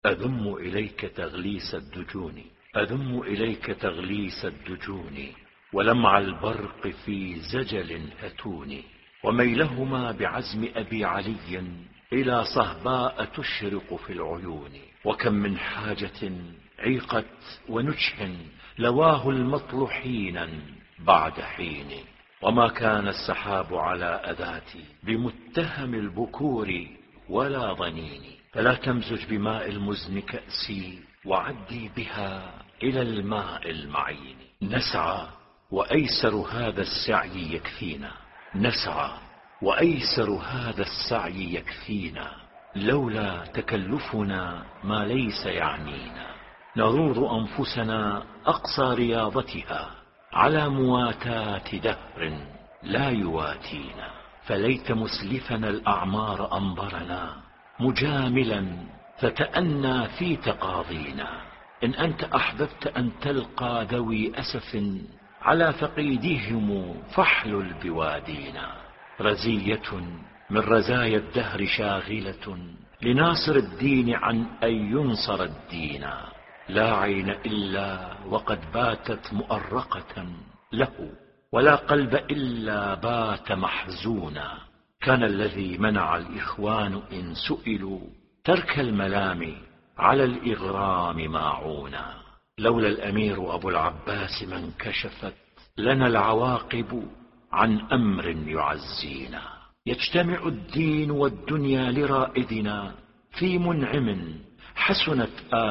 أذم إليك تغليس الدجون، أذم إليك تغليس الدجون، ولمع البرق في زجل هتون، وميلهما بعزم أبي علي إلى صهباء تشرق في العيون. وكم من حاجة عيقت ونجح لواه المطل حينا بعد حين، وما كان السحاب على أذاتي بمتهم البكور ولا ضنين. فلا تمزج بماء المزن كأسي وعدي بها إلى الماء المعين. نسعى وأيسر هذا السعي يكفينا، نسعى وأيسر هذا السعي يكفينا، لولا تكلفنا ما ليس يعنينا. نروض أنفسنا أقصى رياضتها على مواتاة دهر لا يواتينا. فليت مسلفنا الأعمار أنظرنا مجاملا فتأنى في تقاضينا. إن أنت أحببت أن تلقى ذوي أسف على فقيدهم فاحلل بوادينا. رزية من رزايا الدهر شاغلة لناصر الدين عن أن ينصر الدين. لا عين إلا وقد باتت مؤرقة له، ولا قلب إلا بات محزونا. كان الذي منع الإخوان إن سئلوا ترك الملام على الإغرام ماعونا. لولا الأمير أبو العباس ما انكشفت لنا العواقب عن أمر يعزينا. يجتمع الدين والدنيا لرائدنا في منعم حسنت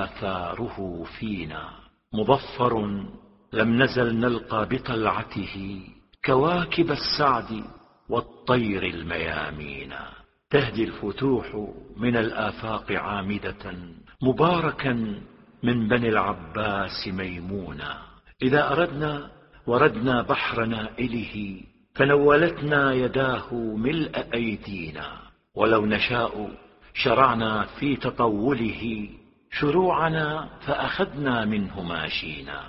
آثاره فينا. مظفر لم نزل نلقى بطلعته كواكب السعد والطير الميامين. تهدي الفتوح من الآفاق عامدة مباركا من بني العباس ميمونا. إذا أردنا وردنا بحر نائله فنولتنا يداه ملء أيدينا. ولو نشاء شرعنا في تطوله شروعنا فأخذنا منه ماشينا.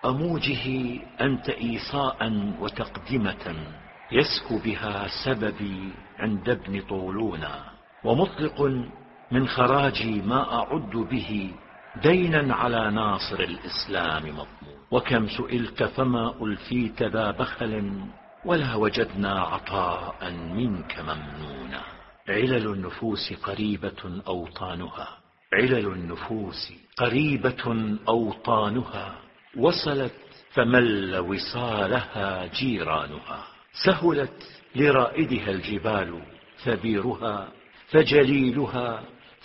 أموجه أنت إيصاء وتقدمة يسكو بها سببي عند ابن طولونا. ومطلق من خراجي ما أعد به دينا على ناصر الإسلام مضمون. وكم سئلت فما ألفيت ذا بخل ولا وجدنا عطاء منك ممنونا. علل النفوس قريبة أوطانها، علل النفوس قريبة أوطانها، وصلت فمل وصالها جيرانها. سهلت لرائدها الجبال ثبيرها، فجليلها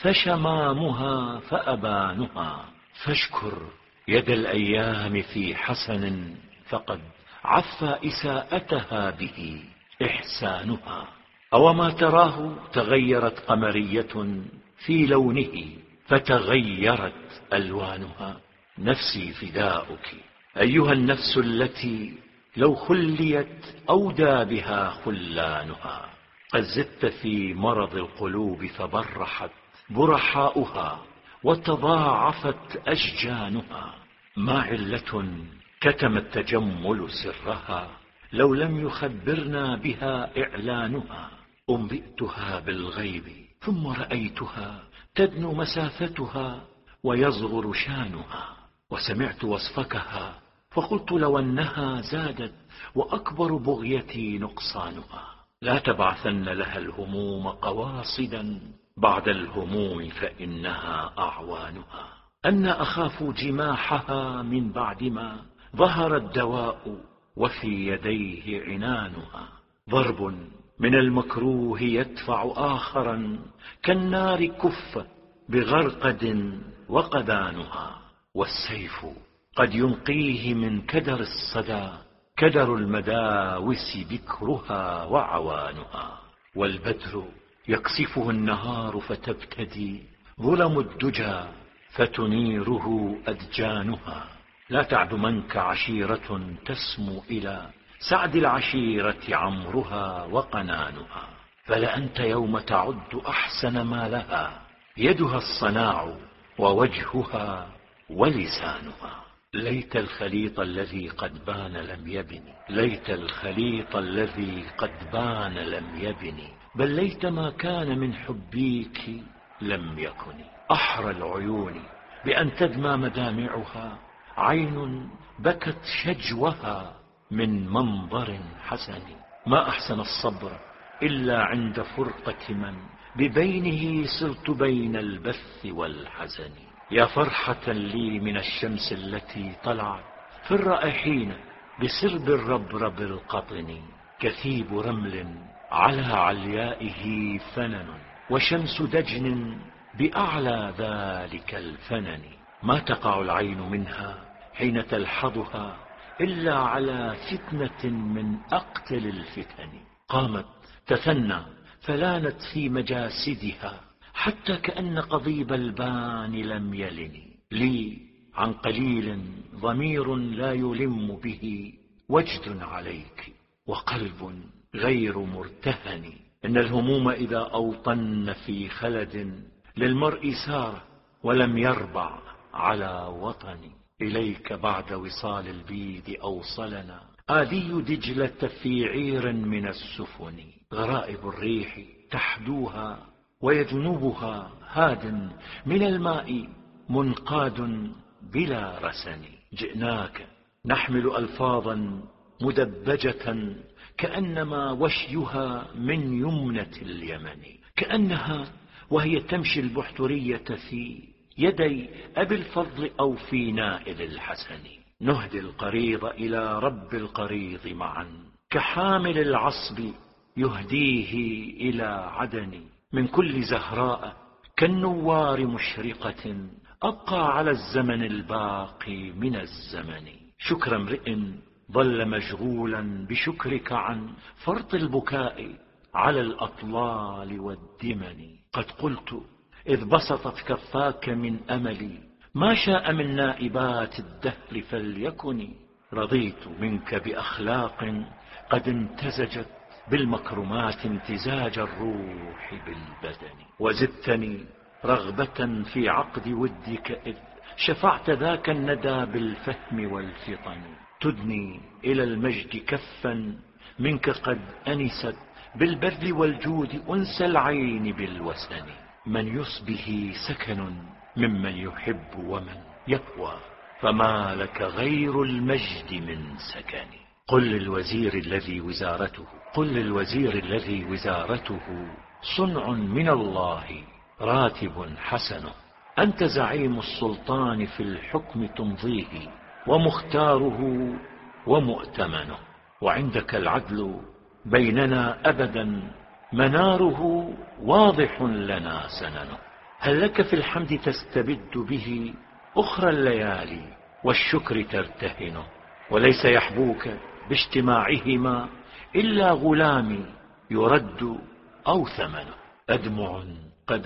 فشمامها فأبانها. فاشكر يد الأيام في حسن فقد عفى إساءتها به إحسانها. أوما تراه تغيرت قمرية في لونه فتغيرت ألوانها. نفسي فداؤك أيها النفس التي لو خليت أودى بها خلانها. قد زدت في مرض القلوب فبرحت برحاؤها وتضاعفت أشجانها. ما علة كتم التجمل سرها لو لم يخبرنا بها إعلانها. أنبئتها بالغيب ثم رأيتها تدنو مسافتها ويصغر شانها. وسمعت وصفكها فقلت لو أنها زادت وأكبر بغيتي نقصانها. لا تبعثن لها الهموم قواصدا بعد الهموم فإنها أعوانها. أن أخاف جماحها من بعد ما ظهر الدواء وفي يديه عنانها. ضرب من المكروه يدفع آخرا كالنار كف بغرقد وقدانها. والسيف قد ينقيه من كدر الصدى كدر المداوس بكرها وعوانها. والبدر يقصفه النهار فتبتدي ظلم الدجى فتنيره أدجانها. لا تعد منك عشيرة تسمو إلى سعد العشيرة عمرها وقنانها. فلأنت يوم تعد أحسن ما لها يدها الصناع ووجهها ولسانها. ليت الخليط الذي قد بان لم يبن، ليت الخليط الذي قد بان لم يبن، بل ليت ما كان من حبيك لم يكن. أحرى العيون بأن تدمى مدامعها عين بكت شجوها من منظر حسن. ما أحسن الصبر إلا عند فرقة من ببينه صرت بين البث والحزن. يا فرحة لي من الشمس التي طلعت في الرائحين بسرب الربرب القطن. كثيب رمل على عليائه فنن، وشمس دجن بأعلى ذلك الفنن. ما تقع العين منها حين تلحظها إلا على فتنة من أقتل الفتن. قامت تثنى فلانت في مجاسدها حتى كأن قضيب البان لم يلن. لي عن قليل ضمير لا يلم به وجد عليك وقلب غير مرتهن. إن الهموم إذا أوطن في خلد للمرء سار ولم يربع على وطن. إليك بعد وصال البيد أوصلنا آذي دجلة في عير من السفن. غرائب الريح تحدوها ويجنبها هاد من الماء منقاد بلا رسن. جئناك نحمل ألفاظا مدبجة كأنما وشيها من يمنة اليمن. كأنها وهي تمشي البحترية في يدي أبي الفضل أو في نائل الحسن. نهدي القريض إلى رب القريض معا كحامل العصب يهديه إلى عدن. من كل زهراء كالنوار مشرقة أبقى على الزمن الباقي من الزمن. شكر امرئ ظل مشغولا بشكرك عن فرط البكاء على الأطلال والدمن. قد قلت إذ بسطت كفاك من أملي ما شاء من نائبات الدهر فليكن. رضيت منك بأخلاق قد امتزجت بالمكرمات امتزاج الروح بالبدن. وزدتني رغبة في عقد ودك إذ شفعت ذاك الندى بالفهم والفطن. تدني إلى المجد كفا منك قد أنست بالبذل والجود أنس العين بالوسن. من يصبه سكن ممن يحب ومن يهوى فما لك غير المجد من سكن. قل للوزير الذي وزارته صنع من الله راتب حسنه. أنت زعيم السلطان في الحكم تمضيه ومختاره ومؤتمنه. وعندك العدل بيننا أبدا مناره واضح لنا سننه. هل لك في الحمد تستبد به أخرى الليالي والشكر ترتهنه. وليس يحبوك باجتماعهما إلا غلام يرد أو ثمنه. أدمع قد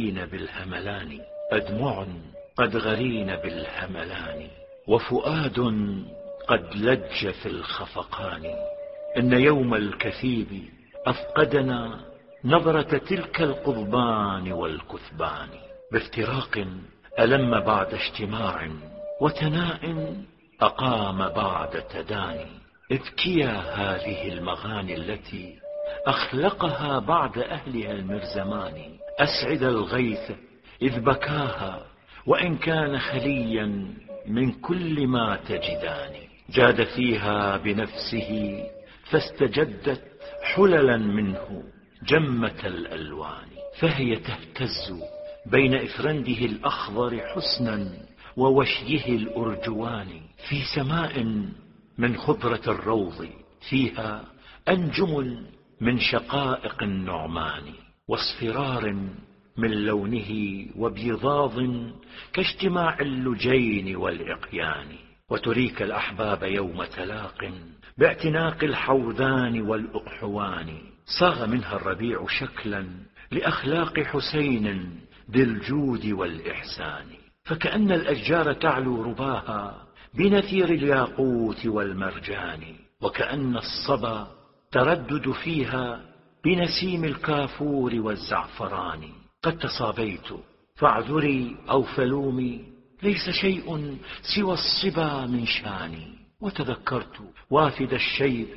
غرين بالهملان وفؤاد قد لج في الخفقان. إن يوم الكثيب أفقدنا نظرة تلك القضبان والكثبان. بافتراق ألم بعد اجتماع وتناء أقام بعد تداني. ابكيا هذه المغاني التي أخلقها بعد أهلها المرزمان. أسعد الغيث إذ بكاها وإن كان خليا من كل ما تجدان. جاد فيها بنفسه فاستجدت حللا منه جمة الألوان. فهي تهتز بين إفرنده الأخضر حسنا ووشيه الأرجوان. في سماء من خضرة الروض فيها أنجم من شقائق النعمان. واصفرار من لونه وبيضاض كاجتماع اللجين والإقيان. وتريك الأحباب يوم تلاق باعتناق الحوذان والأقحوان. صاغ منها الربيع شكلا لأخلاق حسين بالجود والإحسان. فكأن الأشجار تعلو رباها بنثير الياقوت والمرجان. وكأن الصبا تردد فيها بنسيم الكافور والزعفران. قد تصابيت فاعذري أو فلومي ليس شيء سوى الصبا من شاني. وتذكرت وافد الشيب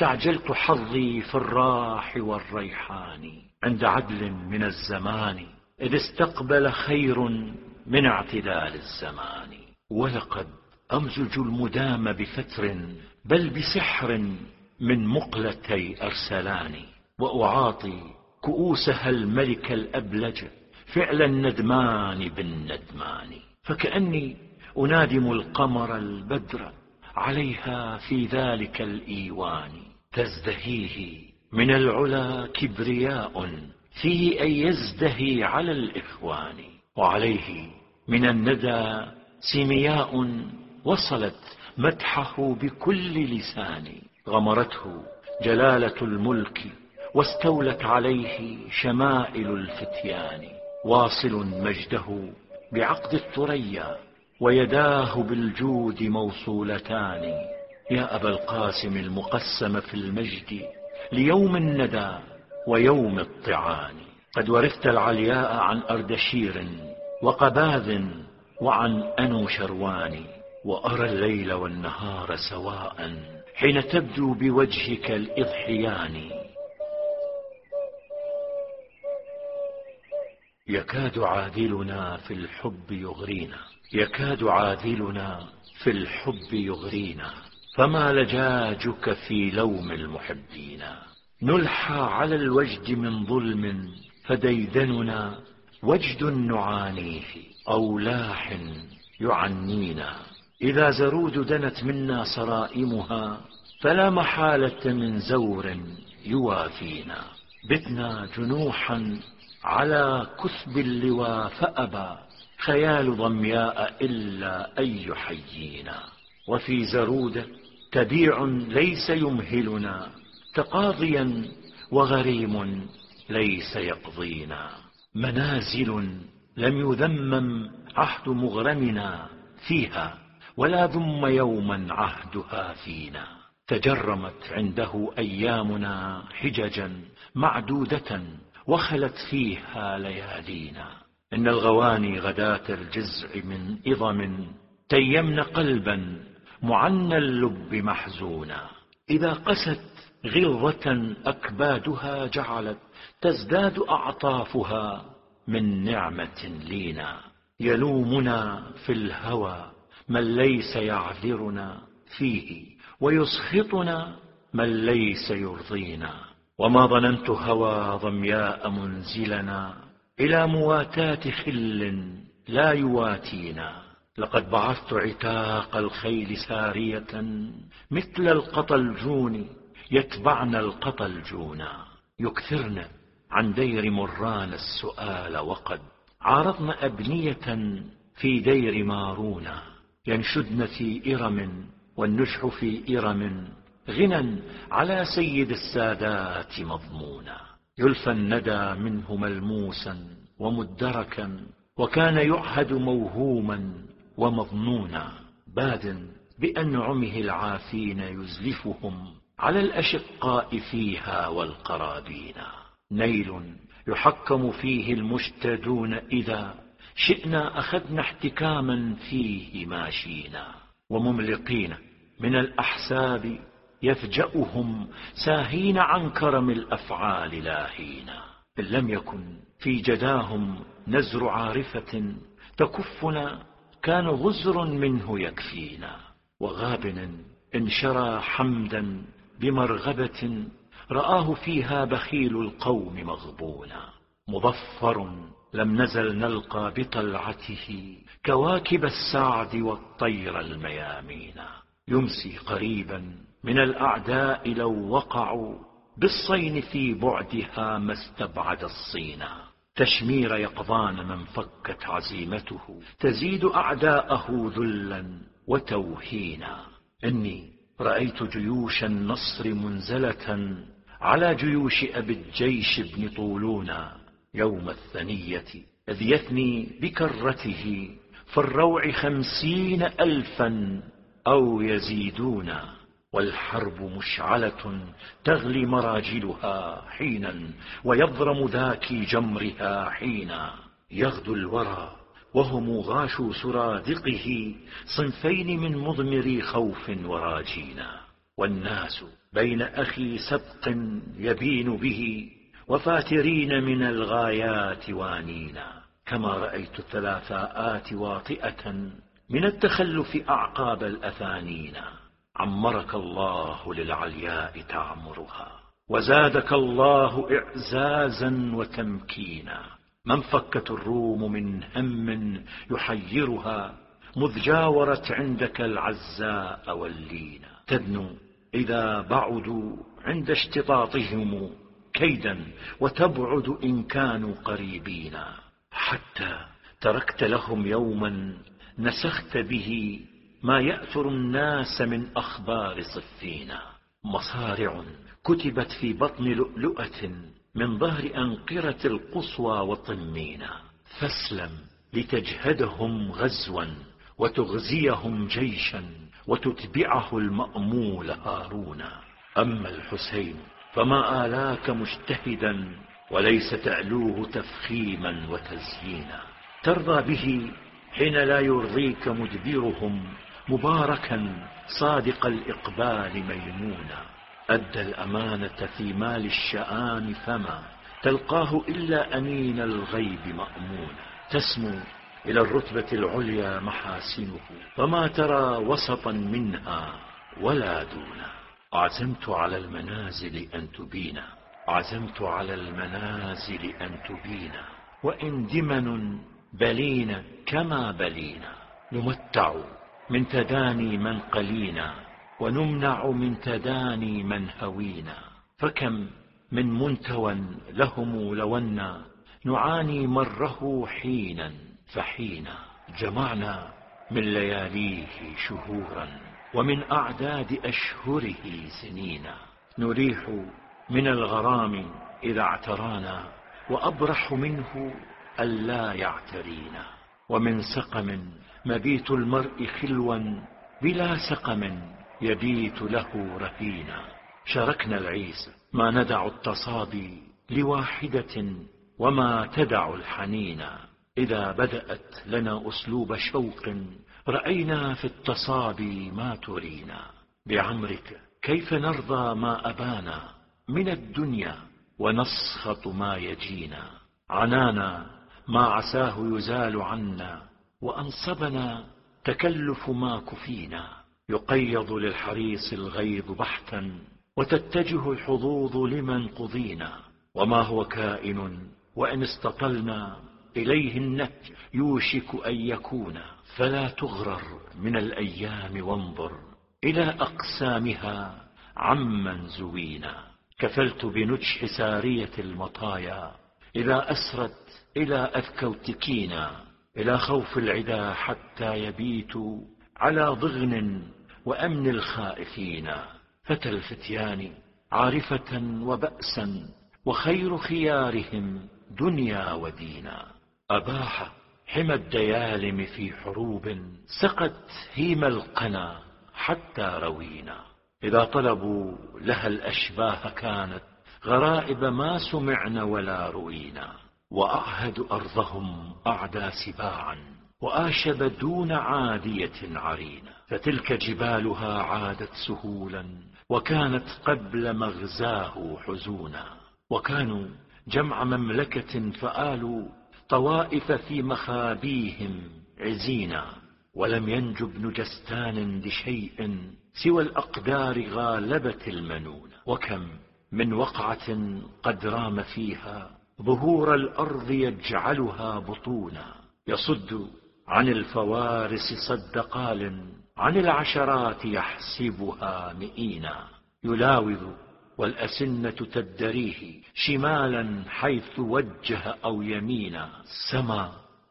فاستعجلت حظي في الراح والريحان. عند عدل من الزمان إذ استقبل خير من اعتدال الزمان. ولقد أمزج المدام بفتر بل بسحر من مقلتي أرسلان، وأعاطي كؤوسها الملك الأبلج فعل الندمان بالندمان، فكأني أنادم القمر البدر عليها في ذلك الإيوان. تزدهيه من العلا كبرياء فيه أن يزدهي على الإخوان، وعليه من الندى سيمياء وصلت مدحه بكل لسان. غمرته جلالة الملك واستولت عليه شمائل الفتيان، واصل مجده بعقد الثريا ويداه بالجود موصولتان. يا أبا القاسم المقسم في المجد ليوم الندى ويوم الطعان، قد ورثت العلياء عن أردشير وقباذ وعن أنوشروان، وأرى الليل والنهار سواء حين تبدو بوجهك الإضحيان. يكاد عاذلنا في الحب يغرينا، يكاد عاذلنا في الحب يغرينا، فما لجاجك في لوم المحبين. نلحى على الوجد من ظلم فديدننا وجد نعانيه أو لاح يعنينا. إذا زرود دنت منا صرائمها فلا محالة من زور يوافينا. بتنا جنوحا على كثب اللوى فأبى خيال ضمياء إلا أن يحيينا. وفي زرود تبيع ليس يمهلنا تقاضيا وغريم ليس يقضينا. منازل لم يذمم عهد مغرمنا فيها ولا ذم يوما عهدها فينا. تجرمت عنده أيامنا حججا معدودة وخلت فيها ليالينا. إن الغواني غداة الجزع من إضم تيمن قلبا معنى اللب محزونا. إذا قست غلظة أكبادها جعلت تزداد أعطافها من نعمة لينا. يلومنا في الهوى من ليس يعذرنا فيه ويسخطنا من ليس يرضينا. وما ظننت هوى ضمياء منزلنا إلى مواتاة خل لا يواتينا. لقد بعثت عتاق الخيل سارية مثل القطلجون يتبعن القطلجون. يكثرن عن دير مران السؤال وقد عارضن أبنية في دير مارون. ينشدن في إرم والنجح في إرم غنى على سيد السادات مضمونا. يلفى الندى منه ملموسا ومدركا وكان يعهد موهوما ومظنونا. باد بأنعمه العافين يزلفهم على الأشقاء فيها والقرابين. نيل يحكم فيه المجتدون إذا شئنا أخذنا احتكاما فيه ماشينا. ومملقين من الأحساب يفجأهم ساهين عن كرم الأفعال لاهينا. إن لم يكن في جداهم نزر عارفة تكفنا كان غزر منه يكفينا. وغابن إن شرى حمدا بمرغبة رآه فيها بخيل القوم مغبونا. مظفر لم نزل نلقى بطلعته كواكب السعد والطير الميامينا. يمسي قريبا من الأعداء لو وقعوا بالصين في بعدها ما استبعد الصينا. تشمير يقظان من فكت عزيمته تزيد أعداءه ذلا وتوهينا. إني رأيت جيوش النصر منزلة على جيوش أبي الجيش بن طولونا يوم الثنية إذ يثني بكرته في الروع 50,000 أو يزيدون. والحرب مشعلة تغلي مراجلها حينا ويضرم ذاك جمرها حينا. يغدو الورى وهم غاشوا سرادقه صنفين من مضمري خوف وراجينا. والناس بين أخي سبق يبين به وفاترين من الغايات وانينا. كما رأيت الثلاثاءات واطئة من التخلف أعقاب الأثانين. عمرك الله للعلياء تعمرها، وزادك الله إعزازا وتمكينا. من فكت الروم من هم يحيرها، مذ جاورت عندك العزاء واللينا. تدنو إذا بعدوا عند اشتطاطهم كيدا، وتبعد إن كانوا قريبين. حتى تركت لهم يوما نسخت به ما يأثر الناس من أخبار صفينا. مصارع كتبت في بطن لؤلؤة من ظهر أنقرة القصوى وطمينا. فاسلم لتجهدهم غزوا وتغزيهم جيشا، وتتبعه المأمول هارون. أما الحسين فما آلاك مجتهدا، وليس تألوه تفخيما وتزيينا. ترضى به حين لا يرضيك مدبرهم، مباركا صادق الإقبال ميمونا. أدى الأمانة في مال الشآن، فما تلقاه إلا أمين الغيب مأمونا. تسمو إلى الرتبة العليا محاسنه، فما ترى وسطا منها ولا دونا. عزمت على المنازل أن تبينا، عزمت على المنازل أن تبينا. وإن دمن بلينا كما بلينا، نمتع من تداني من قلينا، ونمنع من تداني من هوينا. فكم من منتوى لهم لونا، نعاني مره حينا فحينا. جمعنا من لياليه شهورا، ومن أعداد أشهره سنينا. نريح من الغرام إذا اعترانا، وأبرح منه ألا يعترينا. ومن سقم مبيت المرء خلوا، بلا سقم يبيت له رهينا. شاركنا العيس ما ندع التصابي لواحدة، وما تدع الحنينا. إذا بدأت لنا أسلوب شوق، رأينا في التصابي ما ترينا. بعمرك كيف نرضى ما أبانا من الدنيا، ونسخط ما يجينا. عنانا ما عساه يزال عنا، وأنصبنا تكلف ما كفينا. يقيض للحريص الغيظ بحتا، وتتجه الحظوظ لمن قضينا. وما هو كائن وإن استطلنا إليه النهي يوشك أن يكون. فلا تغرر من الأيام، وانظر إلى أقسامها عمن زوينا. كفلت بنجح سارية المطايا، إذا أسرت إلى أذكوتكينا. إلى خوف العدا حتى يبيت على ضغن وأمن الخائفين. فتى الفتيان عارفة وبأسا، وخير خيارهم دنيا ودينا. أباح حمى الديالم في حروب، سقت هيم القنا حتى روينا. إذا طلبوا لها الأشباه كانت غرائب ما سمعن ولا روينا. وأعهد أرضهم أعدى سباعا، وآشب دون عادية عرينا. فتلك جبالها عادت سهولا، وكانت قبل مغزاه حزونا. وكانوا جمع مملكة، فآلوا طوائف في مخابيهم عزينا. ولم ينج ابن جستان لشيء سوى الأقدار غالبة المنون. وكم من وقعة قد رام فيها ظهور الأرض يجعلها بطونا. يصد عن الفوارس صد قال، عن العشرات يحسبها مئينا. يلاوذ والأسنة تدريه شمالا حيث وجه أو يمينا. سما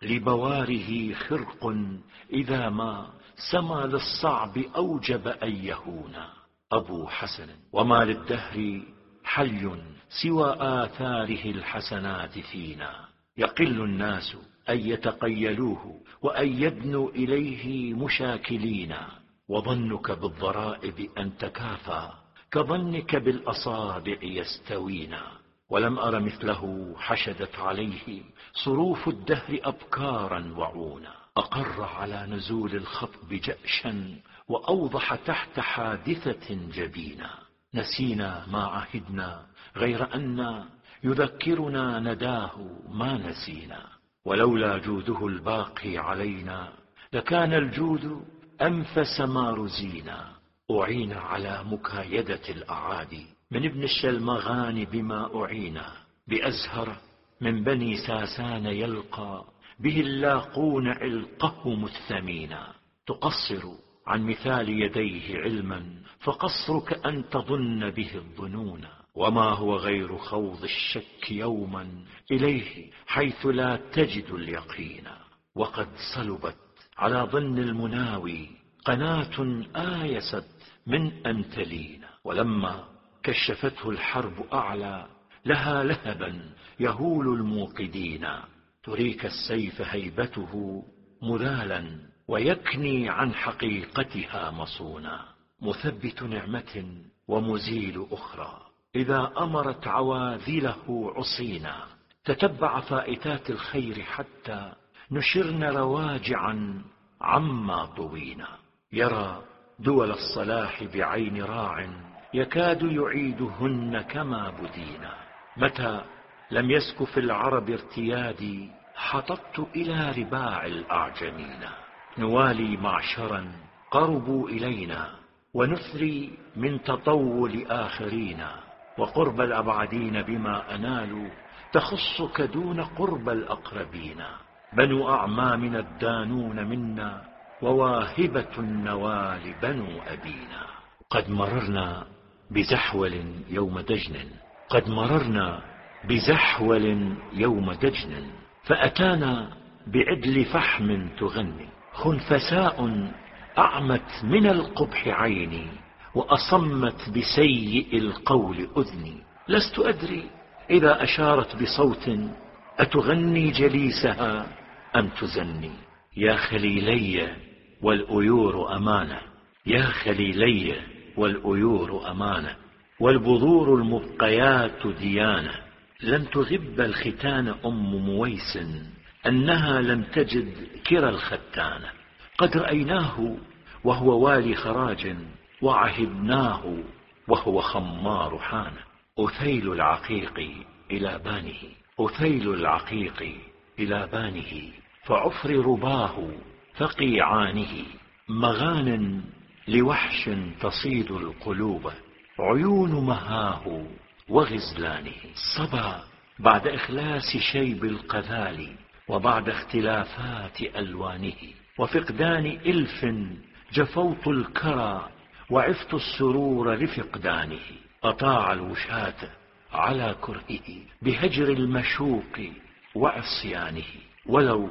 لبواره خرق إذا ما سما للصعب أوجب أن يهونا. أبو حسن وما للدهر حل سوى آثاره الحسنات فينا. يقل الناس أن يتقيلوه، وأن يدنوا إليه مشاكلين. وظنك بالضرائب أن تكافى، كظنك بالأصابع يستوينا. ولم أر مثله حشدت عليه صروف الدهر أبكارا وعونا. أقر على نزول الخطب جأشا، وأوضح تحت حادثة جبينا. نسينا ما عهدنا غير أن يذكرنا نداه ما نسينا. ولولا جوده الباقي علينا لكان الجود أنفس ما رزينا. أعين على مكايدة الأعادي من ابن الشلمغان بما أعينا. بأزهر من بني ساسان يلقى به اللاقون علقهم الثمينا. تقصر عن مثال يديه علما فقصرك أن تظن به الظنون. وما هو غير خوض الشك يوما إليه حيث لا تجد اليقين. وقد صلبت على ظن المناوي قناة آيست من أن تلين. ولما كشفته الحرب أعلى لها لهبا يهول الموقدين. تريك السيف هيبته مذالا ويكني عن حقيقتها مصونا. مثبت نعمة ومزيل أخرى إذا أمرت عواذله عصينا. تتبع فائتات الخير حتى نشرن رواجعا عما طوينا. يرى دول الصلاح بعين راع يكاد يعيدهن كما بدينا. متى لم يسكف العرب ارتيادي حطبت إلى رباع الأعجمين. نوالي معشرا قربوا إلينا ونثري من تطول آخرين. وقرب الأبعدين بما أنالوا تخصك دون قرب الأقربين. بنو أعمامنا الدانون منا وواهبة النوال بنو أبينا. قد مررنا بزحول يوم دجن قد مررنا بزحول يوم دجن فأتانا بعدل فحم تغني. خنفساء أعمت من القبح عيني وأصمت بسيء القول أذني. لست أدري إذا أشارت بصوت أتغني جليسها أم تزني. يا خليلي والأيور أمانة يا خليلي والأيور أمانة والبذور المبقيات ديانة. لم تغب الختان مويس أنها لم تجد كرى الختانة. قد رأيناه وهو والي خراج وعهدناه وهو خمار حانة. أثيل العقيق إلى بانه أثيل العقيق إلى بانه فعفر رباه فقيعانه. مغان لوحش تصيد القلوب عيون مهاه وغزلانه. صبا بعد إخلاس شيب القذال وبعد اختلافات ألوانه وفقدان إلف جفوت الكرى وعفت السرور لفقدانه. أطاع الوشاة على كرهه بهجر المشوق وعصيانه. ولو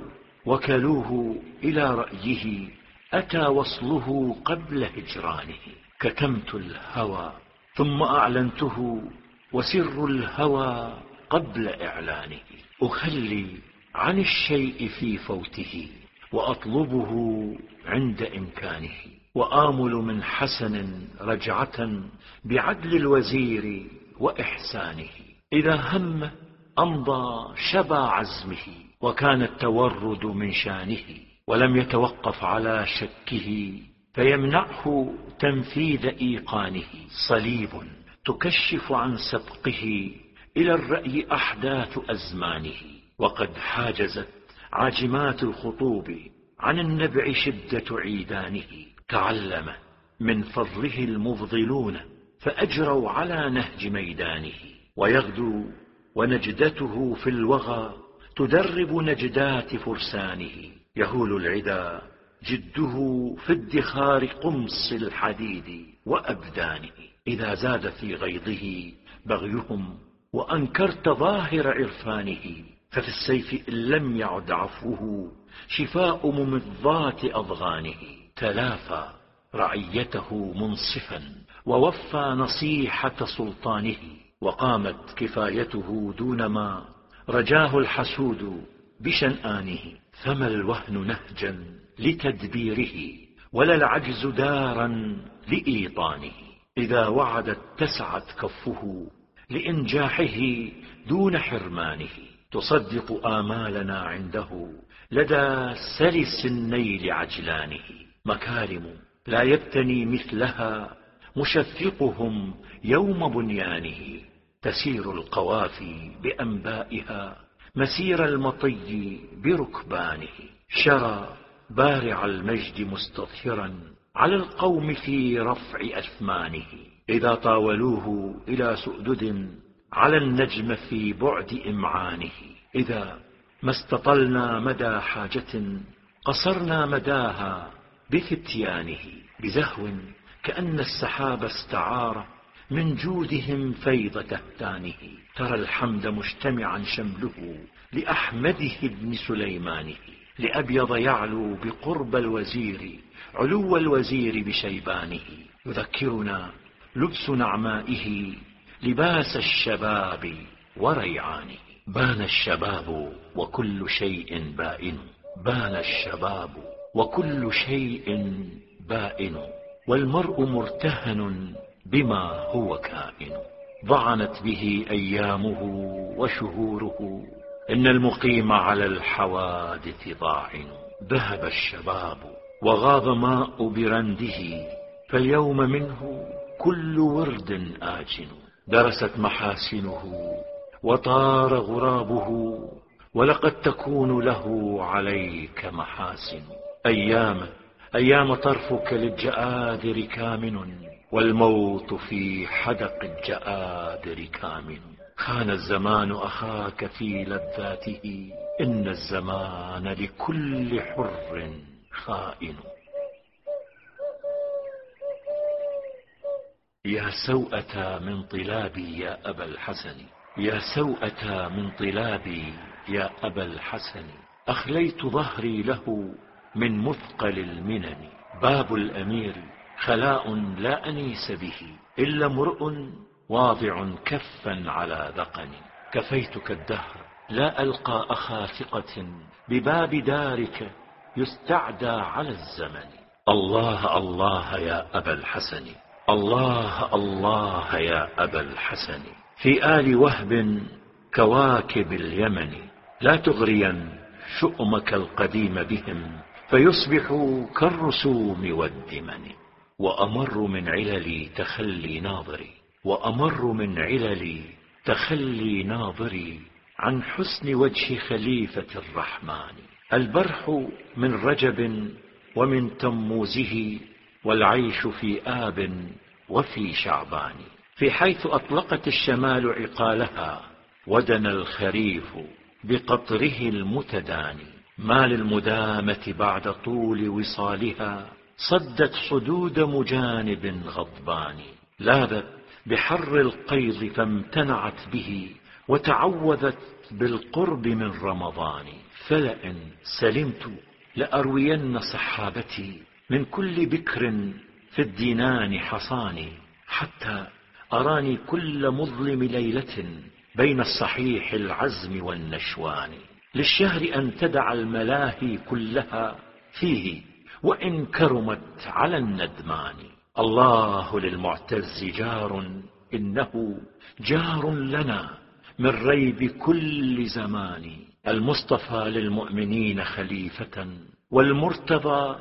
وكلوه إلى رأيه أتى وصله قبل هجرانه. كتمت الهوى ثم أعلنته وسر الهوى قبل إعلانه. أخلي عن الشيء في فوته وأطلبه عند إمكانه. وآمل من حسن رجعة بعدل الوزير وإحسانه. إذا هم أمضى شبا عزمه وكان التورد من شانه. ولم يتوقف على شكه فيمنعه تنفيذ إيقانه. صليب تكشف عن سبقه إلى الرأي أحداث أزمانه. وقد حاجزت عاجمات الخطوب عن النبع شدة عيدانه. تعلم من فضله المفضلون فأجروا على نهج ميدانه. ويغدو ونجدته في الوغى تدرب نجدات فرسانه. يهول العدا جده في ادخار قمص الحديد وأبدانه. إذا زاد في غيظه بغيهم وأنكرت ظاهر عرفانه ففي السيف إن لم يعد عفوه شفاء ممضات أضغانه. تلافى رعيته منصفا ووفى نصيحة سلطانه. وقامت كفايته دون ما رجاه الحسود بشنآنه. فما الوهن نهجا لتدبيره ولا العجز دارا لإيطانه. إذا وعدت تسعت كفه لإنجاحه دون حرمانه. تصدق آمالنا عنده لدى سلس النيل عجلانه. مكارم لا يبتني مثلها مشفقهم يوم بنيانه. تسير القوافي بأنبائها مسير المطي بركبانه، شرى بارع المجد مستظهرا على القوم في رفع أثمانه. إذا طاولوه إلى سؤدد على النجم في بعد إمعانه، إذا ما استطلنا مدى حاجة قصرنا مداها بفتيانه. بزهو كأن السحاب استعار من جودهم فيض كهتانه. ترى الحمد مجتمعا شمله لأحمده بن سليمانه، لأبيض يعلو بقرب الوزير علو الوزير بشيبانه. يذكرنا لبس نعمائه لباس الشباب وريعانه. بان الشباب وكل شيء بائن، بان الشباب وكل شيء بائن، والمرء مرتهن بما هو كائن. ضعنت به أيامه وشهوره، إن المقيم على الحوادث ضاعن. ذهب الشباب وغاب ماء برنده، فاليوم منه كل ورد آجن. درست محاسنه وطار غرابه، ولقد تكون له عليك محاسن. أيام طرفك للجآدر كامن، والموت في حدق الجآدر كامن. خان الزمان أخاك في لذاته، إن الزمان لكل حر خائن. يا سوءة من طلابي يا أبا الحسن، يا سوءة من طلابي يا أبا الحسن، أخليت ظهري له من مثقل المنن. باب الأمير خلاء لا أنيس به، إلا امرؤ واضع كفا على ذقن. كفيتك الدهر لا ألقى أخا ثقة، بباب دارك يستعدى على الزمن. الله الله يا أبا الحسن، الله الله يا أبا الحسن. في آل وهب كواكب اليمن، لا تغرين شؤمك القديم بهم، فيصبحوا كالرسوم والدمن. وأمر من عللي تخلي ناظري، وأمر من عللي تخلي ناظري عن حسن وجه خليفة الرحمن. البرح من رجب ومن تموزه، والعيش في آب وفي شعبان. في حيث أطلقت الشمال عقالها، ودنا الخريف بقطره المتداني. ما للمدامة بعد طول وصالها، صدت صدود مجانب غضبان. لاذت بحر القيظ فامتنعت به، وتعوذت بالقرب من رمضان. فلئن سلمت لأروين صحابتي من كل بكر في الدينان حصاني، حتى أراني كل مظلم ليلة بين الصحيح العزم والنشوان. للشهر أن تدع الملاهي كلها فيه، وإن كرمت على الندمان. الله للمعتز جار، إنه جار لنا من ريب كل زمان. المصطفى للمؤمنين خليفة، والمرتضى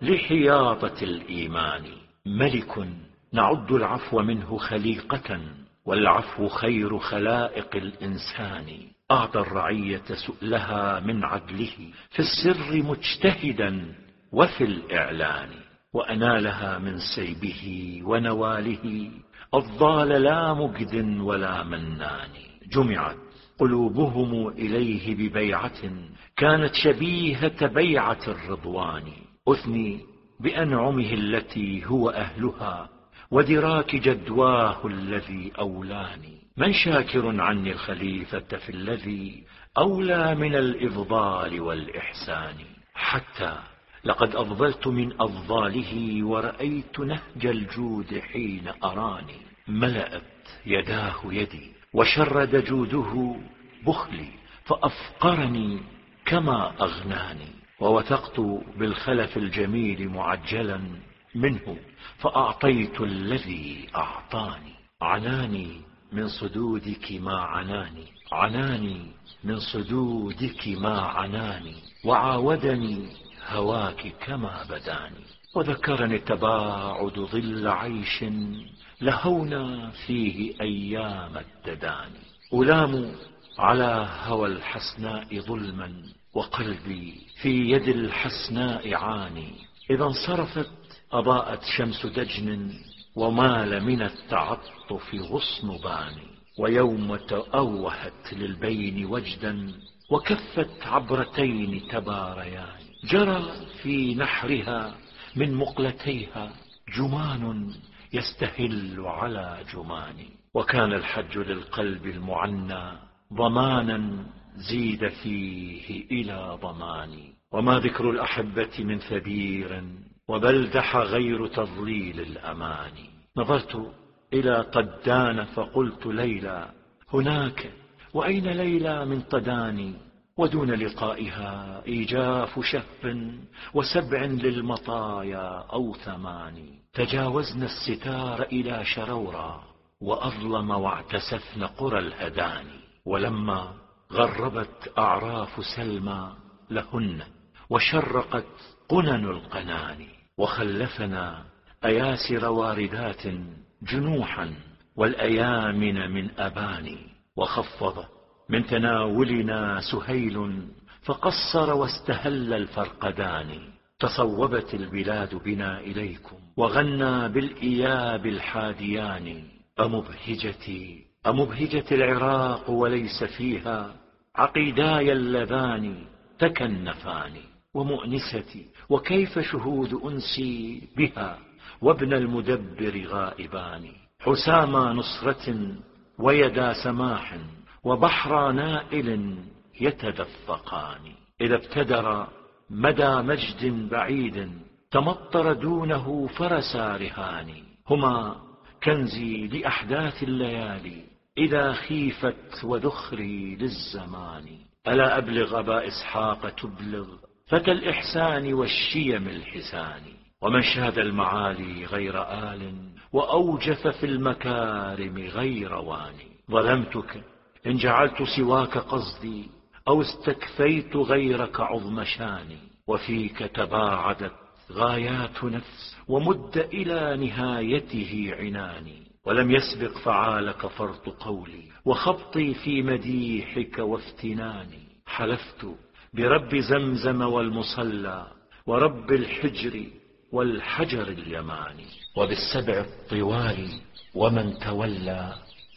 لحياطة الإيمان. ملك نعد العفو منه خليقة، والعفو خير خلائق الإنسان. أعطى الرعية سؤلها من عدله، في السر مجتهدا وفي الإعلان. وأنالها من سيبه ونواله، الضال لا مجد ولا منان. جمعت قلوبهم إليه ببيعة، كانت شبيهة بيعة الرضوان. أثني بأنعمه التي هو أهلها، ودراك جدواه الذي أولاني. من شاكر عني الخليفة في الذي أولى من الإفضال والإحسان. حتى لقد أفضلت من أفضاله، ورأيت نهج الجود حين أراني. ملأت يداه يدي، وشرد جوده بخلي، فأفقرني كما أغناني. ووثقت بالخلف الجميل معجلا منه، فأعطيت الذي أعطاني. عناني من صدودك ما عناني، عناني من صدودك ما عناني. وعاودني هواك كما بداني. وذكرني التباعد ظل عيش لهونا فيه أيام الدداني. ألام على هوى الحسناء ظلما وقلبي في يد الحسناء عاني. إذا انصرفت أضاءت شمس دجن ومال من التعطف غصن باني. ويوم تأوهت للبين وجدا وكفت عبرتين تباريان. جرى في نحرها من مقلتيها جمان يستهل على جمان. وكان الحج للقلب المعنى ضمانا زيد فيه إلى ضمان. وما ذكر الأحبة من ثبير وبلدح غير تضليل الأمان. نظرت إلى طدان فقلت ليلى هناك، وأين ليلى من طداني؟ ودون لقائها إيجاف شف وسبع للمطايا أو ثمان. تجاوزنا الستار إلى شرورا وأظلم واعتسفن قرى الهدان. ولما غربت أعراف سلمى لهن وشرقت قنن القنان. وخلفنا أياسر واردات جنوحا والأيامن من أبان. وخفض من تناولنا سهيل فقصر واستهل الفرقدان. تصوبت البلاد بنا إليكم وغنى بالإياب الحاديان. أمبهجتي العراق وليس فيها عقيداي اللذان تكنفان. ومؤنستي وكيف شهود أنسي بها وابن المدبر غائبان. حسام نصرة ويدا سماح وبحر نائل يتدفقان. إذا ابتدر مدى مجد بعيد تمطر دونه فرسا رهان. هما كنزي لأحداث الليالي إذا خيفت وذخري للزمان. ألا أبلغ أبا إسحاق تبلغ فتى الإحسان والشيم الحسان. ومن شاد المعالي غير آل وأوجف في المكارم غير واني. ظلمتك إن جعلت سواك قصدي أو استكفيت غيرك عظم شاني. وفيك تباعدت غايات نفس ومد إلى نهايته عناني. ولم يسبق فعالك فرط قولي وخبطي في مديحك وافتناني. حلفت برب زمزم والمصلى ورب الحجر والحجر اليماني وبالسبع الطوال ومن تولى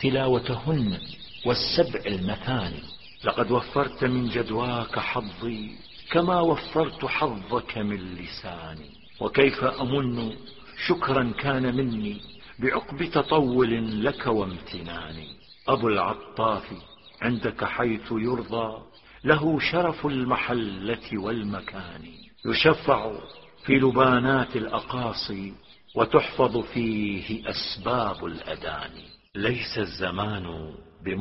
تلاوتهن والسبع المثاني. لقد وفرت من جدواك حظي كما وفرت حظك من لساني. وكيف أمن شكرا كان مني بعقب تطول لك وامتناني. أبو العطاف عندك حيث يرضى له شرف المحلة والمكان. يشفع في لبانات الأقاصي وتحفظ فيه أسباب الأدان. ليس الزمان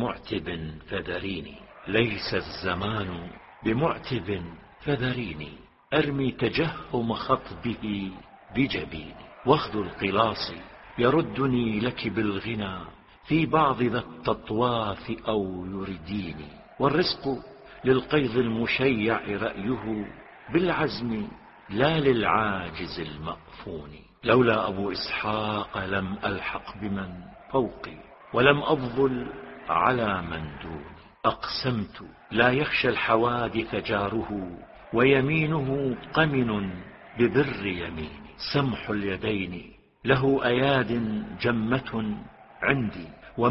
بمعتب فذريني، ليس الزمان بمعتب فذريني. أرمي تجهم خطبه بجبيني واخذ القلاص يردني لك بالغنى في بعض ذا التطواف أو يرديني. والرزق للقيظ المشيع رأيه بالعزم لا للعاجز المأفون. لولا أبو إسحاق لم ألحق بمن فوقي ولم أفضل على من دوني. أقسمت لا يخشى الحوادث جاره ويمينه قمن ببر يميني. سمح اليدين له أياد جمة عندي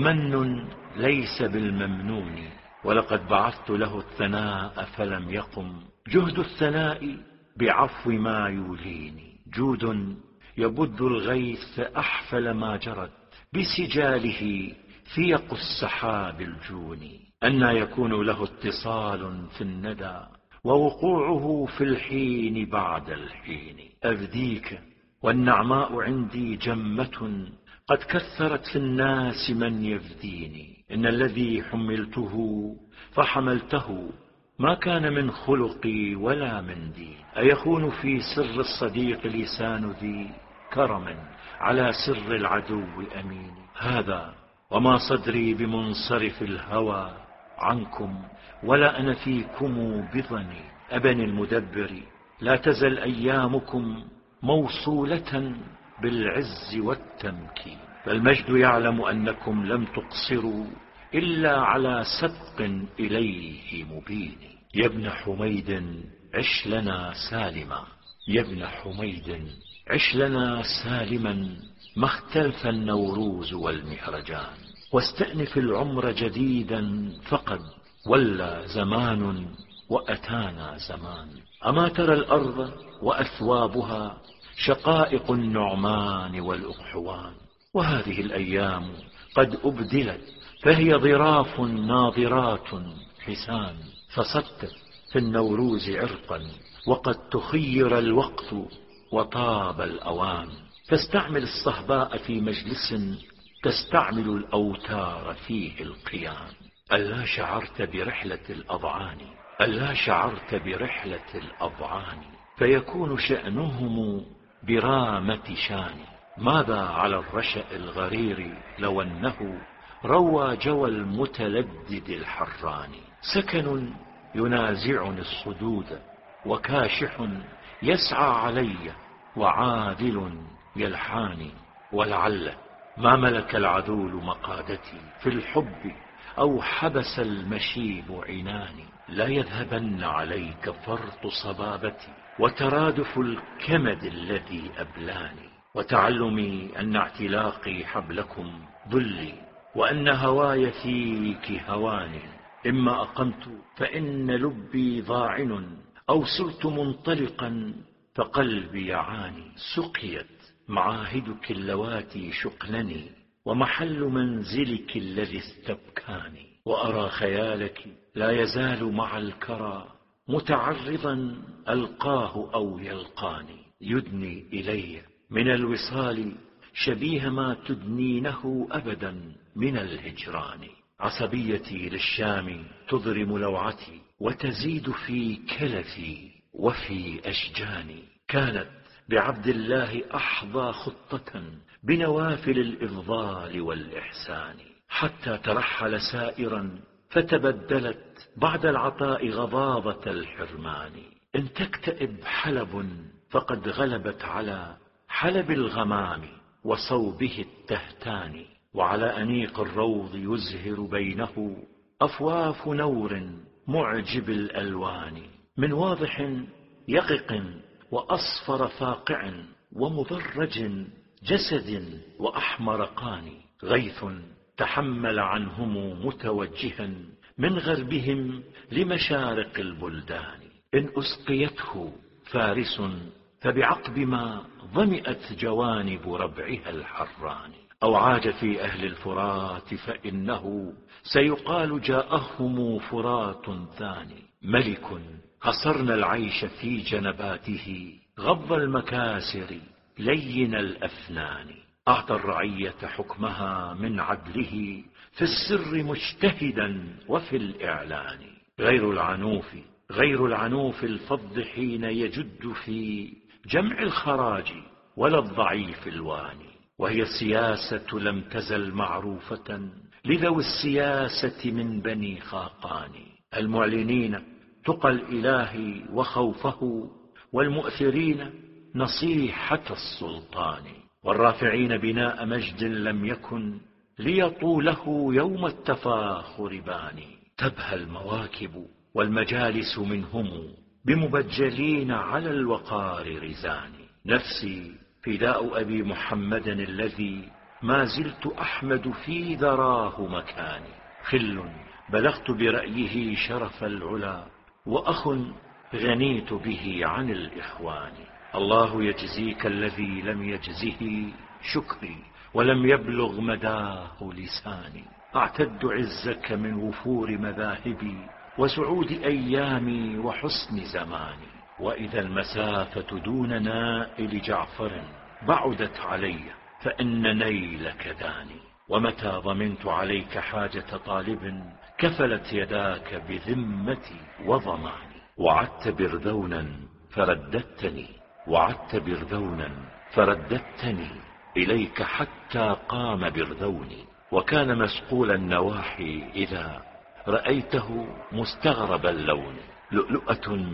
ومن ليس بالممنون. ولقد بعثت له الثناء فلم يقم جهد الثناء بعفو ما يوليني. جود يبد الغيث أحفل ما جرت بسجاله فيق السحاب الجوني. أنى يكون له اتصال في الندى ووقوعه في الحين بعد الحين. أفديك والنعماء عندي جمة قد كثرت في الناس من يفديني. إن الذي حملته فحملته ما كان من خلقي ولا من دين. أيخون في سر الصديق لسان ذي كرم على سر العدو أمين. هذا وما صدري بمنصرف الهوى عنكم ولا أنا فيكم بظني. أبني المدبر لا تزل أيامكم موصولة بالعز والتمكين، فالمجد يعلم أنكم لم تقصروا إلا على سبق إليه مبين. يا ابن حميد عش لنا سالما، يا ابن حميد عش لنا سالما، ما اختلف النوروز والمهرجان. واستأنف العمر جديدا فقد ولى زمان وأتانا زمان. أما ترى الأرض وأثوابها شقائق النعمان والأقحوان، وهذه الأيام قد أبدلت فهي ظراف ناظرات حسان. فصدت في النوروز عرقا وقد تخير الوقت وطاب الأوان. فاستعمل الصهباء في مجلس تستعمل الأوتار فيه القيان. ألا شعرت برحلة الأضعان، ألا شعرت برحلة الأضعان، فيكون شأنهم برامة شان. ماذا على الرشأ الغرير لو أنه روى جوى المتلدد الحران. سكن ينازعني الصدود وكاشح يسعى علي وعادل يلحاني. ولعل ما ملك العذول مقادتي في الحب أو حبس المشيب عناني. لا يذهبن عليك فرط صبابتي وترادف الكمد الذي أبلاني، وتعلمي أن اعتلاقي حبلكم ظلي، وأن هواي فيك هواني. إما أقمت فإن لبي ضاعن، أو سرت منطلقا فقلبي يعاني. سقيت معاهدك اللواتي شقنني، ومحل منزلك الذي استبكاني. وأرى خيالك لا يزال مع الكرى متعرضا ألقاه أو يلقاني. يدني إلي من الوصال شبيه ما تدنينه أبدا من الهجران. عصبيتي للشام تضرم لوعتي وتزيد في كلفي وفي أشجاني. كانت بعبد الله أحظى خطة بنوافل الإفضال والإحسان، حتى ترحل سائرا فتبدلت بعد العطاء غضاضة الحرمان. إن تكتئب حلب فقد غلبت على حلب الغمام وصوبه التهتان. وعلى أنيق الروض يزهر بينه أفواف نور معجب الألوان، من واضح يقق وأصفر فاقع ومضرج جسد وأحمر قان. غيث تحمل عنهم متوجها من غربهم لمشارق البلدان. إن أسقيته فارس فبعقب ما ظمئت جوانب ربعها الحران. أو عاد في أهل الفرات فإنه سيقال جاءهم فرات ثاني. ملك قصرنا العيش في جنباته غض المكاسر لين الأفنان. أعطى الرعية حكمها من عدله في السر مجتهدا وفي الإعلان. غير العنوف الفض حين يجد في جمع الخراج ولا الضعيف الواني. وهي السياسة لم تزل معروفة لذوي السياسة من بني خاقان، المعلنين تقى الإله وخوفه، والمؤثرين نصيحة السلطان، والرافعين بناء مجد لم يكن ليطوله يوم التفاخر باني. تبهى المواكب والمجالس منهم بمبجلين على الوقار رزان. نفسي فداء أبي محمد الذي ما زلت أحمد في ذراه مكاني. خل بلغت برأيه شرف العلا، وأخ غنيت به عن الإخوان. الله يجزيك الذي لم يجزه شكري ولم يبلغ مداه لساني. أعتد عزك من وفور مذاهبي وسعود أيامي وحسن زماني. وإذا المسافة دون نائل جعفر بعدت علي فإن نيلك داني. ومتى ضمنت عليك حاجة طالب كفلت يداك بذمتي وضماني. وعدت برذونا فرددتني، وعدت برذونا فرددتني إليك حتى قام برذوني. وكان مسقول النواحي إذا رأيته مستغرب اللون، لؤلؤة